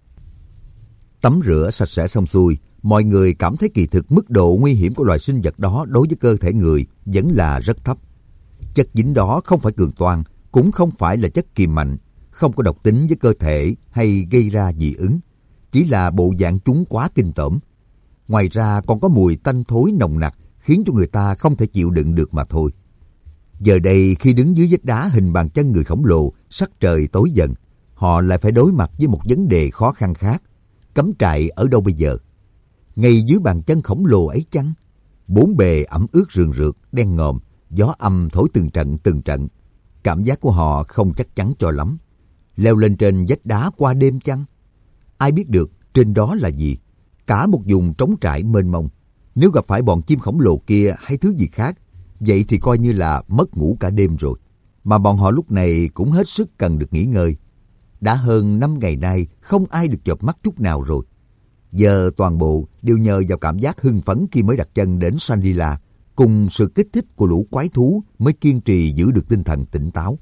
Tắm rửa sạch sẽ xong xuôi, mọi người cảm thấy kỳ thực mức độ nguy hiểm của loài sinh vật đó đối với cơ thể người vẫn là rất thấp. Chất dính đó không phải cường toan, cũng không phải là chất kiềm mạnh, không có độc tính với cơ thể hay gây ra dị ứng, chỉ là bộ dạng chúng quá kinh tởm. Ngoài ra còn có mùi tanh thối nồng nặc khiến cho người ta không thể chịu đựng được mà thôi. Giờ đây khi đứng dưới vách đá hình bàn chân người khổng lồ, sắc trời tối dần, họ lại phải đối mặt với một vấn đề khó khăn khác. Cắm trại ở đâu bây giờ? Ngay dưới bàn chân khổng lồ ấy chăng? Bốn bề ẩm ướt rườn rượt, đen ngòm, gió âm thổi từng trận từng trận. Cảm giác của họ không chắc chắn cho lắm. Leo lên trên vách đá qua đêm chăng? Ai biết được trên đó là gì? Cả một vùng trống trải mênh mông. Nếu gặp phải bọn chim khổng lồ kia hay thứ gì khác, vậy thì coi như là mất ngủ cả đêm rồi. Mà bọn họ lúc này cũng hết sức cần được nghỉ ngơi. Đã hơn năm ngày nay không ai được chợp mắt chút nào rồi. Giờ toàn bộ đều nhờ vào cảm giác hưng phấn khi mới đặt chân đến Shangri-La, cùng sự kích thích của lũ quái thú mới kiên trì giữ được tinh thần tỉnh táo.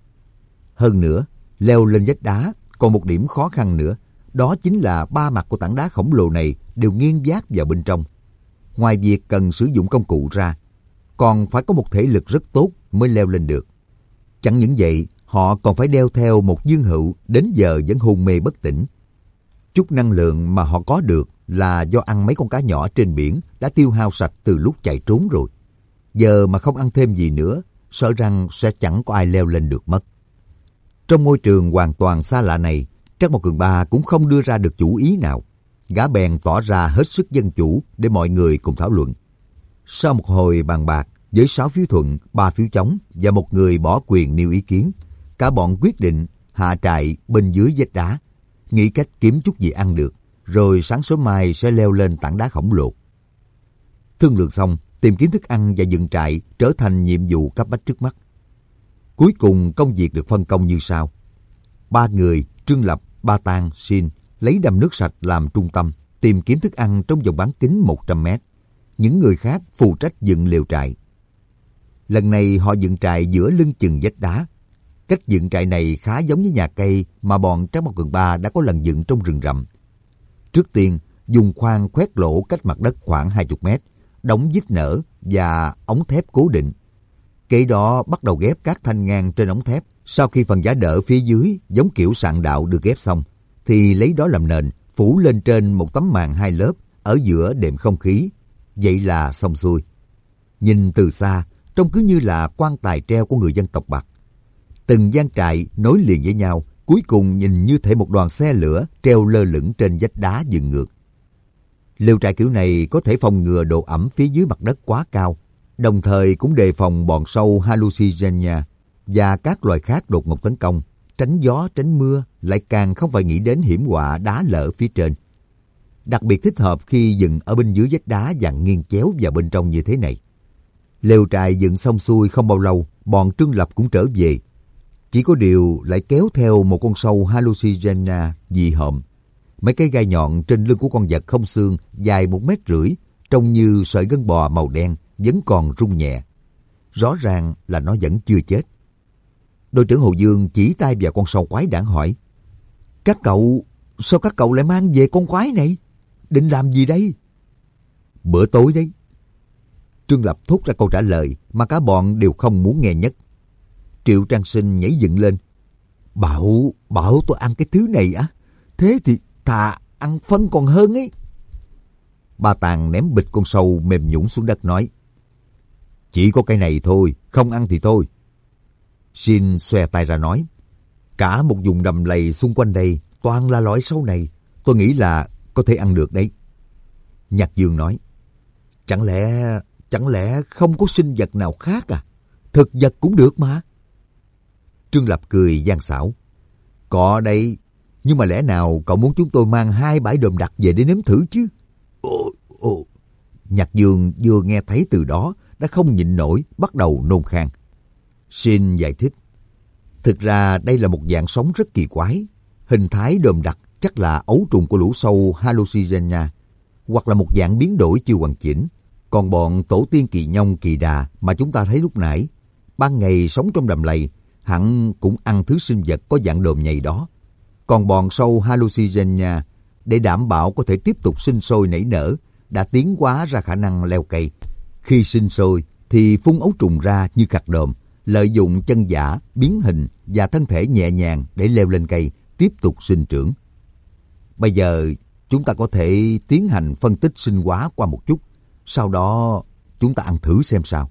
Hơn nữa, leo lên vách đá còn một điểm khó khăn nữa, đó chính là ba mặt của tảng đá khổng lồ này đều nghiêng vác vào bên trong. Ngoài việc cần sử dụng công cụ ra, còn phải có một thể lực rất tốt mới leo lên được. Chẳng những vậy, họ còn phải đeo theo một dương hữu đến giờ vẫn hôn mê bất tỉnh. Chút năng lượng mà họ có được là do ăn mấy con cá nhỏ trên biển đã tiêu hao sạch từ lúc chạy trốn rồi. Giờ mà không ăn thêm gì nữa, sợ rằng sẽ chẳng có ai leo lên được mất. Trong môi trường hoàn toàn xa lạ này, Trác Mộc Cường Ba cũng không đưa ra được chủ ý nào. Gã bèn tỏ ra hết sức dân chủ để mọi người cùng thảo luận. Sau một hồi bàn bạc, với sáu phiếu thuận, ba phiếu chống và một người bỏ quyền nêu ý kiến, cả bọn quyết định hạ trại bên dưới vách đá, nghĩ cách kiếm chút gì ăn được, rồi sáng sớm mai sẽ leo lên tảng đá khổng lồ. Thương lượng xong, tìm kiếm thức ăn và dựng trại trở thành nhiệm vụ cấp bách trước mắt. Cuối cùng công việc được phân công như sau. Ba người, Trương Lập, Ba Tang, Xin, lấy đầm nước sạch làm trung tâm, tìm kiếm thức ăn trong vòng bán kính một trăm mét. Những người khác phụ trách dựng lều trại. Lần này họ dựng trại giữa lưng chừng vách đá. Cách dựng trại này khá giống với nhà cây mà bọn Tráng Bao Cường Ba đã có lần dựng trong rừng rậm. Trước tiên, dùng khoan khoét lỗ cách mặt đất khoảng hai mươi mét, đóng vít nở và ống thép cố định. Kế đó bắt đầu ghép các thanh ngang trên ống thép. Sau khi phần giá đỡ phía dưới giống kiểu sạn đạo được ghép xong, thì lấy đó làm nền, phủ lên trên một tấm màn hai lớp ở giữa đệm không khí. Vậy là xong xuôi. Nhìn từ xa, trông cứ như là quan tài treo của người dân tộc Bạc. Từng gian trại nối liền với nhau, cuối cùng nhìn như thể một đoàn xe lửa treo lơ lửng trên vách đá dựng ngược. Lều trại kiểu này có thể phòng ngừa độ ẩm phía dưới mặt đất quá cao, đồng thời cũng đề phòng bọn sâu hallucinogenia và các loài khác đột ngột tấn công, tránh gió tránh mưa, lại càng không phải nghĩ đến hiểm họa đá lở phía trên. Đặc biệt thích hợp khi dựng ở bên dưới vách đá dặn nghiêng chéo vào bên trong như thế này. Lều trại dựng xong xuôi không bao lâu, bọn Trương Lập cũng trở về. Chỉ có điều lại kéo theo một con sâu hallucinogenia dị hợm. Mấy cái gai nhọn trên lưng của con vật không xương dài một mét rưỡi, trông như sợi gân bò màu đen, vẫn còn rung nhẹ. Rõ ràng là nó vẫn chưa chết. Đội trưởng Hồ Dương chỉ tay vào con sâu quái đản hỏi: Các cậu, sao các cậu lại mang về con quái này? Định làm gì đây? Bữa tối đấy. Trương Lập thốt ra câu trả lời mà cả bọn đều không muốn nghe nhất. Triệu Trang Sinh nhảy dựng lên: Bảo, bảo tôi ăn cái thứ này á? Thế thì thà ăn phân còn hơn ấy. Ba Tàng ném bịch con sâu mềm nhũn xuống đất nói: Chỉ có cái này thôi, không ăn thì thôi. Xin xòe tay ra nói: Cả một vùng đầm lầy xung quanh đây toàn là loại sâu này, tôi nghĩ là có thể ăn được đấy. Nhạc Dương nói: Chẳng lẽ, chẳng lẽ không có sinh vật nào khác à? Thực vật cũng được mà. Trương Lập cười gian xảo: Có đấy, nhưng mà lẽ nào cậu muốn chúng tôi mang hai bãi đồm đặc về để nếm thử chứ? Ồ, ồ. Nhạc Dương vừa nghe thấy từ đó đã không nhịn nổi, bắt đầu nôn khan. Xin giải thích: Thực ra đây là một dạng sống rất kỳ quái. Hình thái đồm đặc chắc là ấu trùng của lũ sâu hallucinogenia, hoặc là một dạng biến đổi chưa hoàn chỉnh. Còn bọn tổ tiên kỳ nhông kỳ đà mà chúng ta thấy lúc nãy, ban ngày sống trong đầm lầy, hẳn cũng ăn thứ sinh vật có dạng đồm nhầy đó. Còn bọn sâu hallucinogenia, để đảm bảo có thể tiếp tục sinh sôi nảy nở, đã tiến hóa ra khả năng leo cây. Khi sinh sôi thì phun ấu trùng ra như khạc đờm, lợi dụng chân giả, biến hình và thân thể nhẹ nhàng để leo lên cây, tiếp tục sinh trưởng. Bây giờ chúng ta có thể tiến hành phân tích sinh hóa qua một chút, sau đó chúng ta ăn thử xem sao.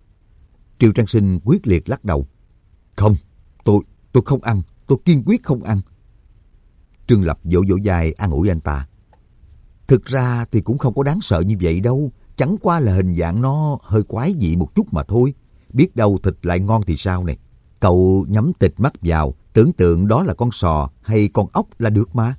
Triệu Trang Sinh quyết liệt lắc đầu: Không, tôi, tôi không ăn, tôi kiên quyết không ăn. Trương Lập vỗ vỗ vai an ủi anh ta: Thực ra thì cũng không có đáng sợ như vậy đâu, chẳng qua là hình dạng nó hơi quái dị một chút mà thôi. Biết đâu thịt lại ngon thì sao này. Cậu nhắm tịt mắt vào, tưởng tượng đó là con sò hay con ốc là được mà.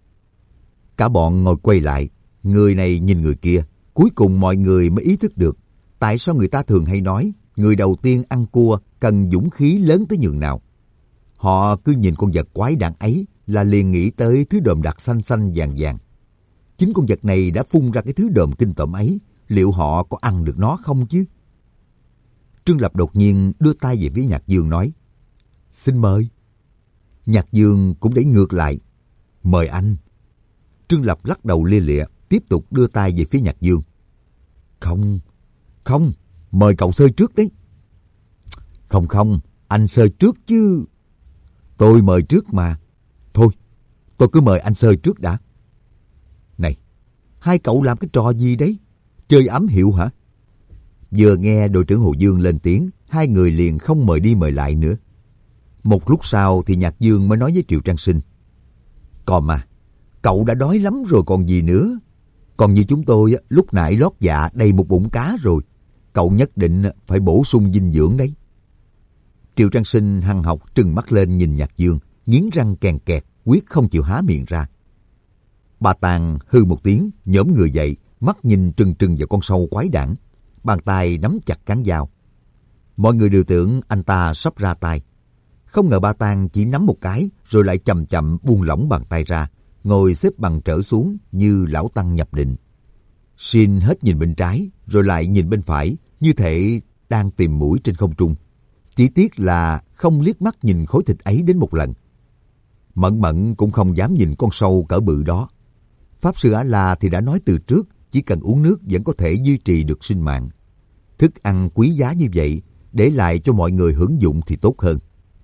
Cả bọn ngồi quay lại, người này nhìn người kia. Cuối cùng mọi người mới ý thức được tại sao người ta thường hay nói người đầu tiên ăn cua cần dũng khí lớn tới nhường nào. Họ cứ nhìn con vật quái đản ấy là liền nghĩ tới thứ đờm đặc xanh xanh vàng vàng. Chính con vật này đã phun ra cái thứ đờm kinh tởm ấy, liệu họ có ăn được nó không chứ? Trương Lập đột nhiên đưa tay về phía Nhạc Dương nói: Xin mời. Nhạc Dương cũng đẩy ngược lại: Mời anh. Trương Lập lắc đầu lia lịa, tiếp tục đưa tay về phía Nhạc Dương: Không, không, mời cậu sơi trước đấy. Không không, anh sơi trước chứ. Tôi mời trước mà. Thôi, tôi cứ mời anh sơi trước đã. Này, hai cậu làm cái trò gì đấy? Chơi ám hiệu hả? Vừa nghe đội trưởng Hồ Dương lên tiếng, hai người liền không mời đi mời lại nữa. Một lúc sau thì Nhạc Dương mới nói với Triệu Trang Sinh: Còn mà, cậu đã đói lắm rồi còn gì nữa. Còn như chúng tôi lúc nãy lót dạ đầy một bụng cá rồi. Cậu nhất định phải bổ sung dinh dưỡng đấy. Triệu Trang Sinh hằn học trừng mắt lên nhìn Nhạc Dương, nghiến răng kèn kẹt, quyết không chịu há miệng ra. Ba Tàng hư một tiếng, nhổm người dậy, mắt nhìn trừng trừng vào con sâu quái đản, bàn tay nắm chặt cán dao. Mọi người đều tưởng anh ta sắp ra tay. Không ngờ Ba Tàng chỉ nắm một cái rồi lại chậm chậm buông lỏng bàn tay ra, ngồi xếp bằng trở xuống như lão tăng nhập định. Shin hết nhìn bên trái rồi lại nhìn bên phải, như thể đang tìm mũi trên không trung. Chỉ tiếc là không liếc mắt nhìn khối thịt ấy đến một lần. Mẫn Mẫn cũng không dám nhìn con sâu cỡ bự đó. Pháp sư A-la thì đã nói từ trước, chỉ cần uống nước vẫn có thể duy trì được sinh mạng. Thức ăn quý giá như vậy, để lại cho mọi người hưởng dụng thì tốt hơn.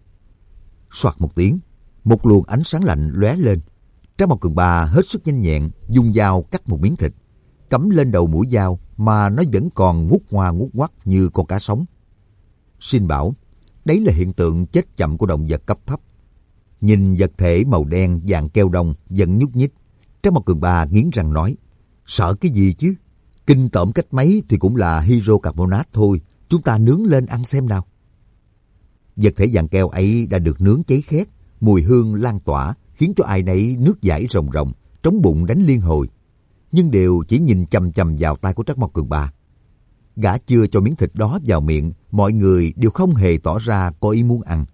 Soạt một tiếng, một luồng ánh sáng lạnh lóe lên. Trang Mộc Cường Ba hết sức nhanh nhẹn, dùng dao cắt một miếng thịt, cắm lên đầu mũi dao mà nó vẫn còn ngút ngoa ngút ngoắt như con cá sống. Shin bảo, đấy là hiện tượng chết chậm của động vật cấp thấp. Nhìn vật thể màu đen dạng keo đông vẫn nhúc nhích, Trang Mộc Cường Ba nghiến răng nói, sợ cái gì chứ? Kinh tởm cách mấy thì cũng là hydrocarbonate thôi, chúng ta nướng lên ăn xem nào. Vật thể dạng keo ấy đã được nướng cháy khét, mùi hương lan tỏa khiến cho ai nấy nước dãi ròng ròng, trống bụng đánh liên hồi, nhưng đều chỉ nhìn chằm chằm vào tay của Trác Mộc Cường Ba. Gã chưa cho miếng thịt đó vào miệng, mọi người đều không hề tỏ ra có ý muốn ăn.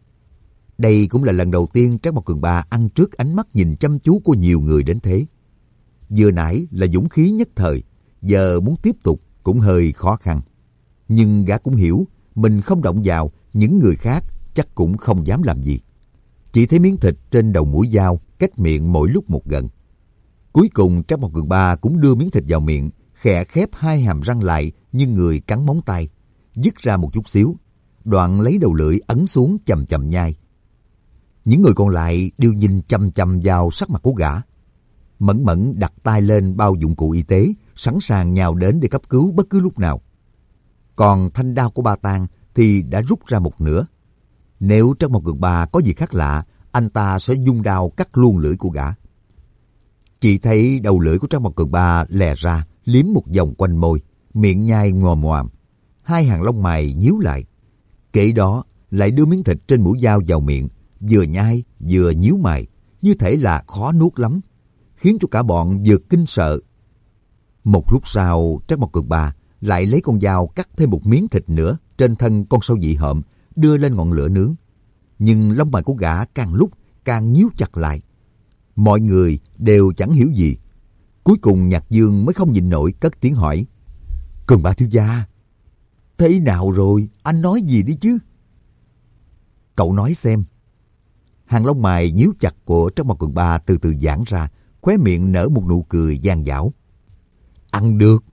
Đây cũng là lần đầu tiên Trác Mộc Cường Ba ăn trước ánh mắt nhìn chăm chú của nhiều người đến thế. Vừa nãy là dũng khí nhất thời, giờ muốn tiếp tục cũng hơi khó khăn. Nhưng gã cũng hiểu, mình không động vào, những người khác chắc cũng không dám làm gì. Chỉ thấy miếng thịt trên đầu mũi dao cách miệng mỗi lúc một gần. Cuối cùng Trác Mộc Cường Ba cũng đưa miếng thịt vào miệng, khẽ khép hai hàm răng lại như người cắn móng tay, dứt ra một chút xíu, đoạn lấy đầu lưỡi ấn xuống chầm chậm nhai. Những người còn lại đều nhìn chằm chằm vào sắc mặt của gã. Mẫn Mẫn đặt tay lên bao dụng cụ y tế, sẵn sàng nhào đến để cấp cứu bất cứ lúc nào. Còn thanh đao của Ba Tàng thì đã rút ra một nửa. Nếu Trác Mộc Cường Ba có gì khác lạ, anh ta sẽ dung đao cắt luôn lưỡi của gã. Chỉ thấy đầu lưỡi của Trác Mộc Cường Ba lè ra, liếm một vòng quanh môi, miệng nhai ngòm ngoàm, hai hàng lông mày nhíu lại. Kể đó lại đưa miếng thịt trên mũi dao vào miệng, vừa nhai vừa nhíu mày, như thể là khó nuốt lắm, khiến cho cả bọn vừa kinh sợ. Một lúc sau, Trác Mộc Cường Ba lại lấy con dao cắt thêm một miếng thịt nữa trên thân con sâu dị hợm, đưa lên ngọn lửa nướng. Nhưng lông mày của gã càng lúc càng nhíu chặt lại. Mọi người đều chẳng hiểu gì. Cuối cùng Nhạc Dương mới không nhịn nổi cất tiếng hỏi, Cường Ba thiếu gia, thế nào rồi? Anh nói gì đi chứ? Cậu nói xem. Hàng lông mày nhíu chặt của Trác Mộc Cường Ba từ từ giãn ra, khóe miệng nở một nụ cười gian dảo. Ăn được.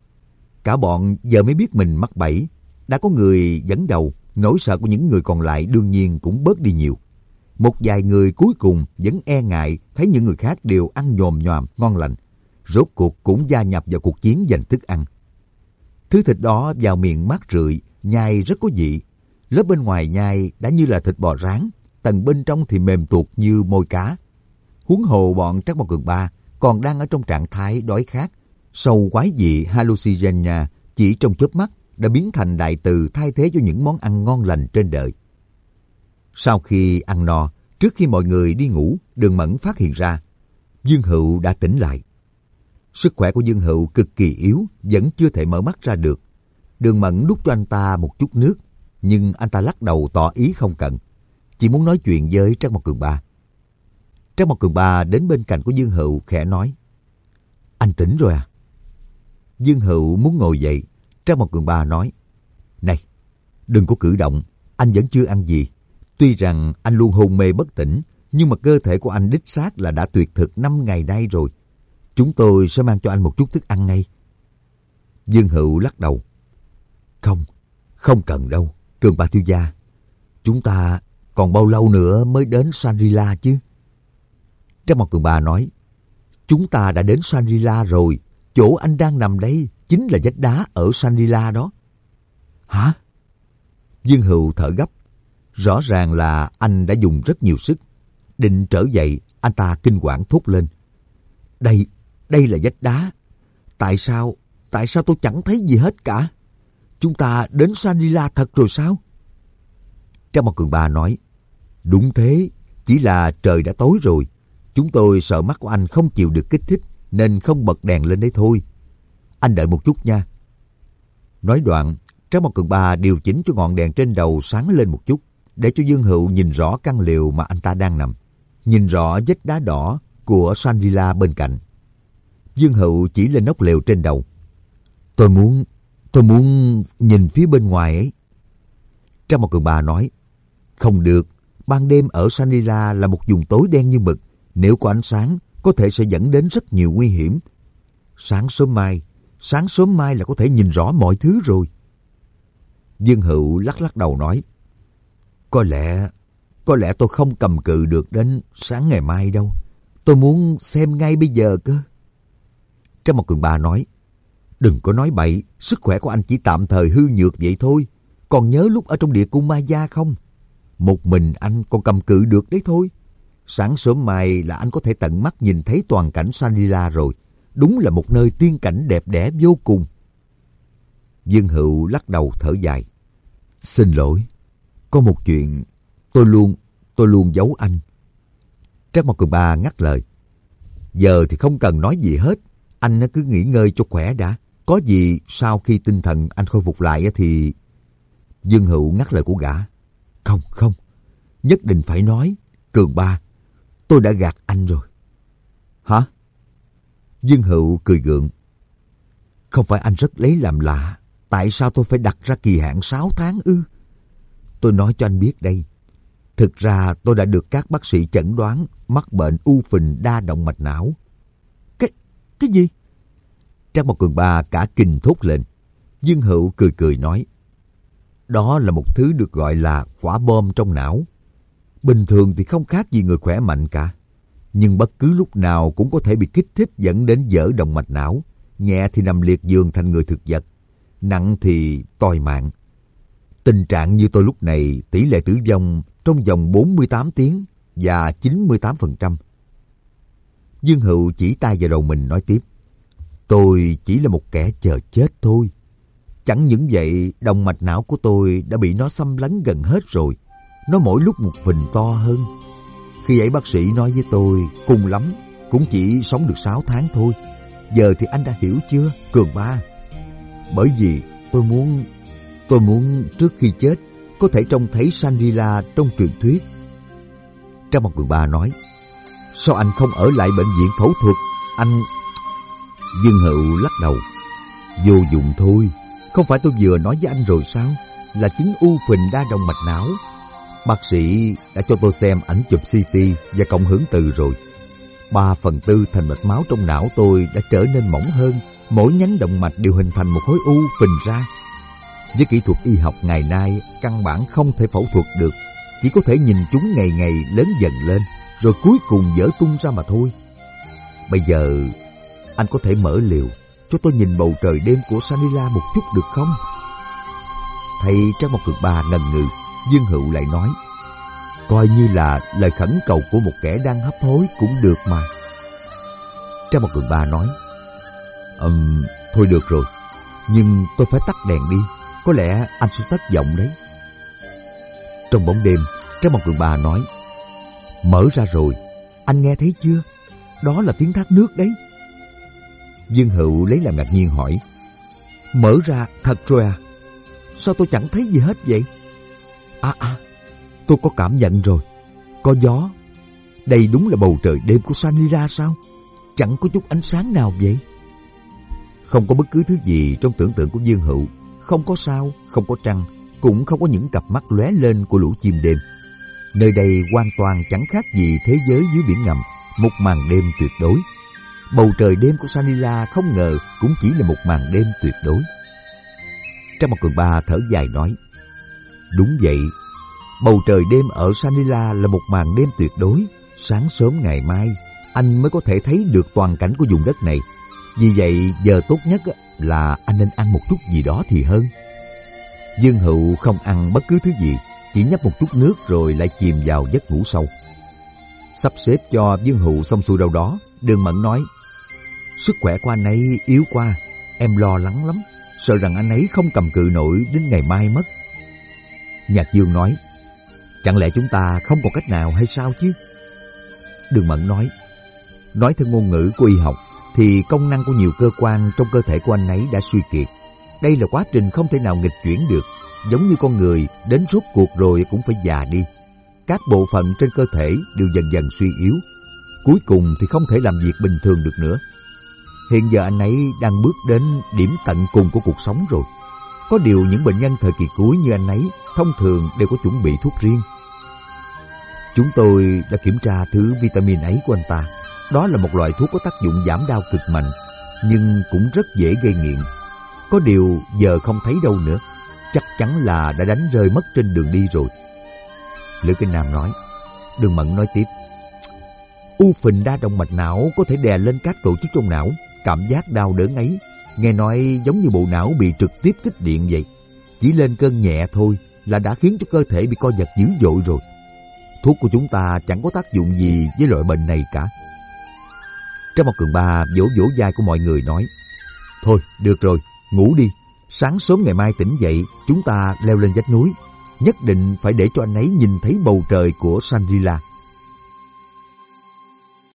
Cả bọn giờ mới biết mình mắc bẫy. Đã có người dẫn đầu, nỗi sợ của những người còn lại đương nhiên cũng bớt đi nhiều. Một vài người cuối cùng vẫn e ngại thấy những người khác đều ăn nhòm nhòm ngon lành, rốt cuộc cũng gia nhập vào cuộc chiến giành thức ăn. Thứ thịt đó vào miệng mát rượi, nhai rất có vị. Lớp bên ngoài nhai đã như là thịt bò rán, tầng bên trong thì mềm tuột như môi cá. Huống hồ bọn Trác Mộc Cường Ba còn đang ở trong trạng thái đói khát. Sâu quái dị hallucinogenia chỉ trong chớp mắt đã biến thành đại từ thay thế cho những món ăn ngon lành trên đời. Sau khi ăn no, trước khi mọi người đi ngủ, Đường Mẫn phát hiện ra Dương Hựu đã tỉnh lại. Sức khỏe của Dương Hựu cực kỳ yếu, vẫn chưa thể mở mắt ra được. Đường Mẫn đút cho anh ta một chút nước, nhưng anh ta lắc đầu tỏ ý không cần, chỉ muốn nói chuyện với Trác Mộc Cường Ba. Trác Mộc Cường Ba đến bên cạnh của Dương Hựu khẽ nói, anh tỉnh rồi à? Dương Hựu muốn ngồi dậy. Trác Mộc Cường Ba nói, này, đừng có cử động, anh vẫn chưa ăn gì. Tuy rằng anh luôn hôn mê bất tỉnh, nhưng mà cơ thể của anh đích xác là đã tuyệt thực năm ngày nay rồi. Chúng tôi sẽ mang cho anh một chút thức ăn ngay. Dương Hựu lắc đầu. Không, không cần đâu, Cường Ba thiếu gia. Chúng ta còn bao lâu nữa mới đến Shangri-La chứ? Trác Mộc Cường Ba nói, chúng ta đã đến Shangri-La rồi. Chỗ anh đang nằm đây chính là vách đá ở Shangri-La đó. Hả? Dương Hựu thở gấp. Rõ ràng là anh đã dùng rất nhiều sức. Định trở dậy, anh ta kinh hoảng thốt lên. Đây, đây là vách đá. Tại sao, tại sao tôi chẳng thấy gì hết cả? Chúng ta đến Shangri-La thật rồi sao? Trác Mộc Cường Ba nói, đúng thế, chỉ là trời đã tối rồi. Chúng tôi sợ mắt của anh không chịu được kích thích nên không bật đèn lên đấy thôi. Anh đợi một chút nha. Nói đoạn, Trác Mộc Cường Ba điều chỉnh cho ngọn đèn trên đầu sáng lên một chút, để cho Dương Hựu nhìn rõ căn lều mà anh ta đang nằm, nhìn rõ vết đá đỏ của Shangri-La bên cạnh. Dương Hựu chỉ lên nóc lều trên đầu. Tôi muốn, tôi muốn nhìn phía bên ngoài ấy. Trác Mộc Cường Ba nói, không được, ban đêm ở Shangri-La là một vùng tối đen như mực. Nếu có ánh sáng, có thể sẽ dẫn đến rất nhiều nguy hiểm. Sáng sớm mai, sáng sớm mai là có thể nhìn rõ mọi thứ rồi. Dương Hựu lắc lắc đầu nói, Có lẽ, có lẽ tôi không cầm cự được đến sáng ngày mai đâu. Tôi muốn xem ngay bây giờ cơ. Trác Mộc Cường Ba nói, đừng có nói bậy, sức khỏe của anh chỉ tạm thời hư nhược vậy thôi. Còn nhớ lúc ở trong địa cung Ma Gia không? Một mình anh còn cầm cự được đấy thôi. Sáng sớm mai là anh có thể tận mắt nhìn thấy toàn cảnh Shangri-La rồi. Đúng là một nơi tiên cảnh đẹp đẽ vô cùng. Dương Hựu lắc đầu thở dài. Xin lỗi, có một chuyện tôi luôn, tôi luôn giấu anh. Trác Mộc Cường Ba ngắt lời. Giờ thì không cần nói gì hết. Anh cứ nghỉ ngơi cho khỏe đã. Có gì sau khi tinh thần anh khôi phục lại thì... Dương Hựu ngắt lời của gã. Không, không, nhất định phải nói. Cường Ba, tôi đã gạt anh rồi. Hả? Dương Hựu cười gượng. Không phải anh rất lấy làm lạ. Tại sao tôi phải đặt ra kỳ hạn sáu tháng ư? Tôi nói cho anh biết đây. Thực ra tôi đã được các bác sĩ chẩn đoán mắc bệnh u phình đa động mạch não. Cái, cái gì? Trác Mộc Cường Ba cả kinh thốt lên. Dương Hựu cười cười nói. Đó là một thứ được gọi là quả bom trong não. Bình thường thì không khác gì người khỏe mạnh cả. Nhưng bất cứ lúc nào cũng có thể bị kích thích dẫn đến vỡ động mạch não. Nhẹ thì nằm liệt giường thành người thực vật. Nặng thì toi mạng. Tình trạng như tôi lúc này tỷ lệ tử vong trong vòng bốn mươi tám tiếng và chín mươi tám phần trăm. Dương Hựu chỉ tay vào đầu mình nói tiếp. Tôi chỉ là một kẻ chờ chết thôi. Chẳng những vậy, động mạch não của tôi đã bị nó xâm lấn gần hết rồi. Nó mỗi lúc một phình to hơn. Khi ấy bác sĩ nói với tôi, cùng lắm cũng chỉ sống được sáu tháng thôi. Giờ thì anh đã hiểu chưa, Cường Ba? Bởi vì tôi muốn, tôi muốn trước khi chết có thể trông thấy Shangri-La trong truyền thuyết. Trác Mộc Cường Ba nói, sao anh không ở lại bệnh viện phẫu thuật? Anh... Dương Hựu lắc đầu. Vô dụng thôi. Không phải tôi vừa nói với anh rồi sao? Là chứng u phình đa động mạch não. Bác sĩ đã cho tôi xem ảnh chụp xê tê và cộng hưởng từ rồi. Ba phần tư thành mạch máu trong não tôi đã trở nên mỏng hơn. Mỗi nhánh động mạch đều hình thành một khối u phình ra. Với kỹ thuật y học ngày nay, căn bản không thể phẫu thuật được. Chỉ có thể nhìn chúng ngày ngày lớn dần lên, rồi cuối cùng vỡ tung ra mà thôi. Bây giờ, anh có thể mở liều cho tôi nhìn bầu trời đêm của Shangri-La một chút được không? Thấy Trác Mộc Cường Ba ngần ngừ, Dương Hựu lại nói, coi như là lời khẩn cầu của một kẻ đang hấp hối cũng được mà. Trác Mộc Cường Ba nói, Ừm, thôi được rồi, nhưng tôi phải tắt đèn đi, có lẽ anh sẽ thất vọng đấy. Trong bóng đêm, Trác Mộc Cường Ba nói, mở ra rồi, anh nghe thấy chưa? Đó là tiếng thác nước đấy. Dương Hựu lấy làm ngạc nhiên hỏi, mở ra thật rồi à? Sao tôi chẳng thấy gì hết vậy? À à, tôi có cảm nhận rồi, có gió. Đây đúng là bầu trời đêm của Shangri-La sao? Chẳng có chút ánh sáng nào vậy. Không có bất cứ thứ gì trong tưởng tượng của Dương Hựu. Không có sao, không có trăng, cũng không có những cặp mắt lóe lên của lũ chim đêm. Nơi đây hoàn toàn chẳng khác gì thế giới dưới biển ngầm, một màn đêm tuyệt đối. Bầu trời đêm của Shangri-La không ngờ cũng chỉ là một màn đêm tuyệt đối. Trác Mộc Cường Ba thở dài nói, đúng vậy, bầu trời đêm ở Shangri-La là một màn đêm tuyệt đối. Sáng sớm ngày mai, anh mới có thể thấy được toàn cảnh của vùng đất này. Vì vậy, giờ tốt nhất là anh nên ăn một chút gì đó thì hơn. Dương Hựu không ăn bất cứ thứ gì, chỉ nhấp một chút nước rồi lại chìm vào giấc ngủ sâu. Sắp xếp cho Dương Hựu xong xuôi đâu đó, Đường Mẫn nói, sức khỏe của anh ấy yếu quá, em lo lắng lắm, sợ rằng anh ấy không cầm cự nổi đến ngày mai mất. Nhạc Dương nói, chẳng lẽ chúng ta không còn cách nào hay sao chứ? Đường Mẫn nói, Nói theo ngôn ngữ của y học thì công năng của nhiều cơ quan trong cơ thể của anh ấy đã suy kiệt. Đây là quá trình không thể nào nghịch chuyển được, giống như con người đến rốt cuộc rồi cũng phải già đi. Các bộ phận trên cơ thể đều dần dần suy yếu, cuối cùng thì không thể làm việc bình thường được nữa. Hiện giờ anh ấy đang bước đến điểm tận cùng của cuộc sống rồi. Có điều những bệnh nhân thời kỳ cuối như anh ấy thông thường đều có chuẩn bị thuốc riêng. Chúng tôi đã kiểm tra thứ vitamin ấy của anh ta. Đó là một loại thuốc có tác dụng giảm đau cực mạnh, nhưng cũng rất dễ gây nghiện. Có điều giờ không thấy đâu nữa, chắc chắn là đã đánh rơi mất trên đường đi rồi. Lữ Kinh Nam nói. Đường Mẫn nói tiếp. U phình đa động mạch não có thể đè lên các tổ chức trong não. Cảm giác đau đớn ấy, nghe nói giống như bộ não bị trực tiếp kích điện vậy. Chỉ lên cơn nhẹ thôi là đã khiến cho cơ thể bị co giật dữ dội rồi. Thuốc của chúng ta chẳng có tác dụng gì với loại bệnh này cả. Trang Mộc Cường Ba vỗ vỗ vai của mọi người nói. Thôi, được rồi, ngủ đi. Sáng sớm ngày mai tỉnh dậy, chúng ta leo lên vách núi. Nhất định phải để cho anh ấy nhìn thấy bầu trời của Shangri-La.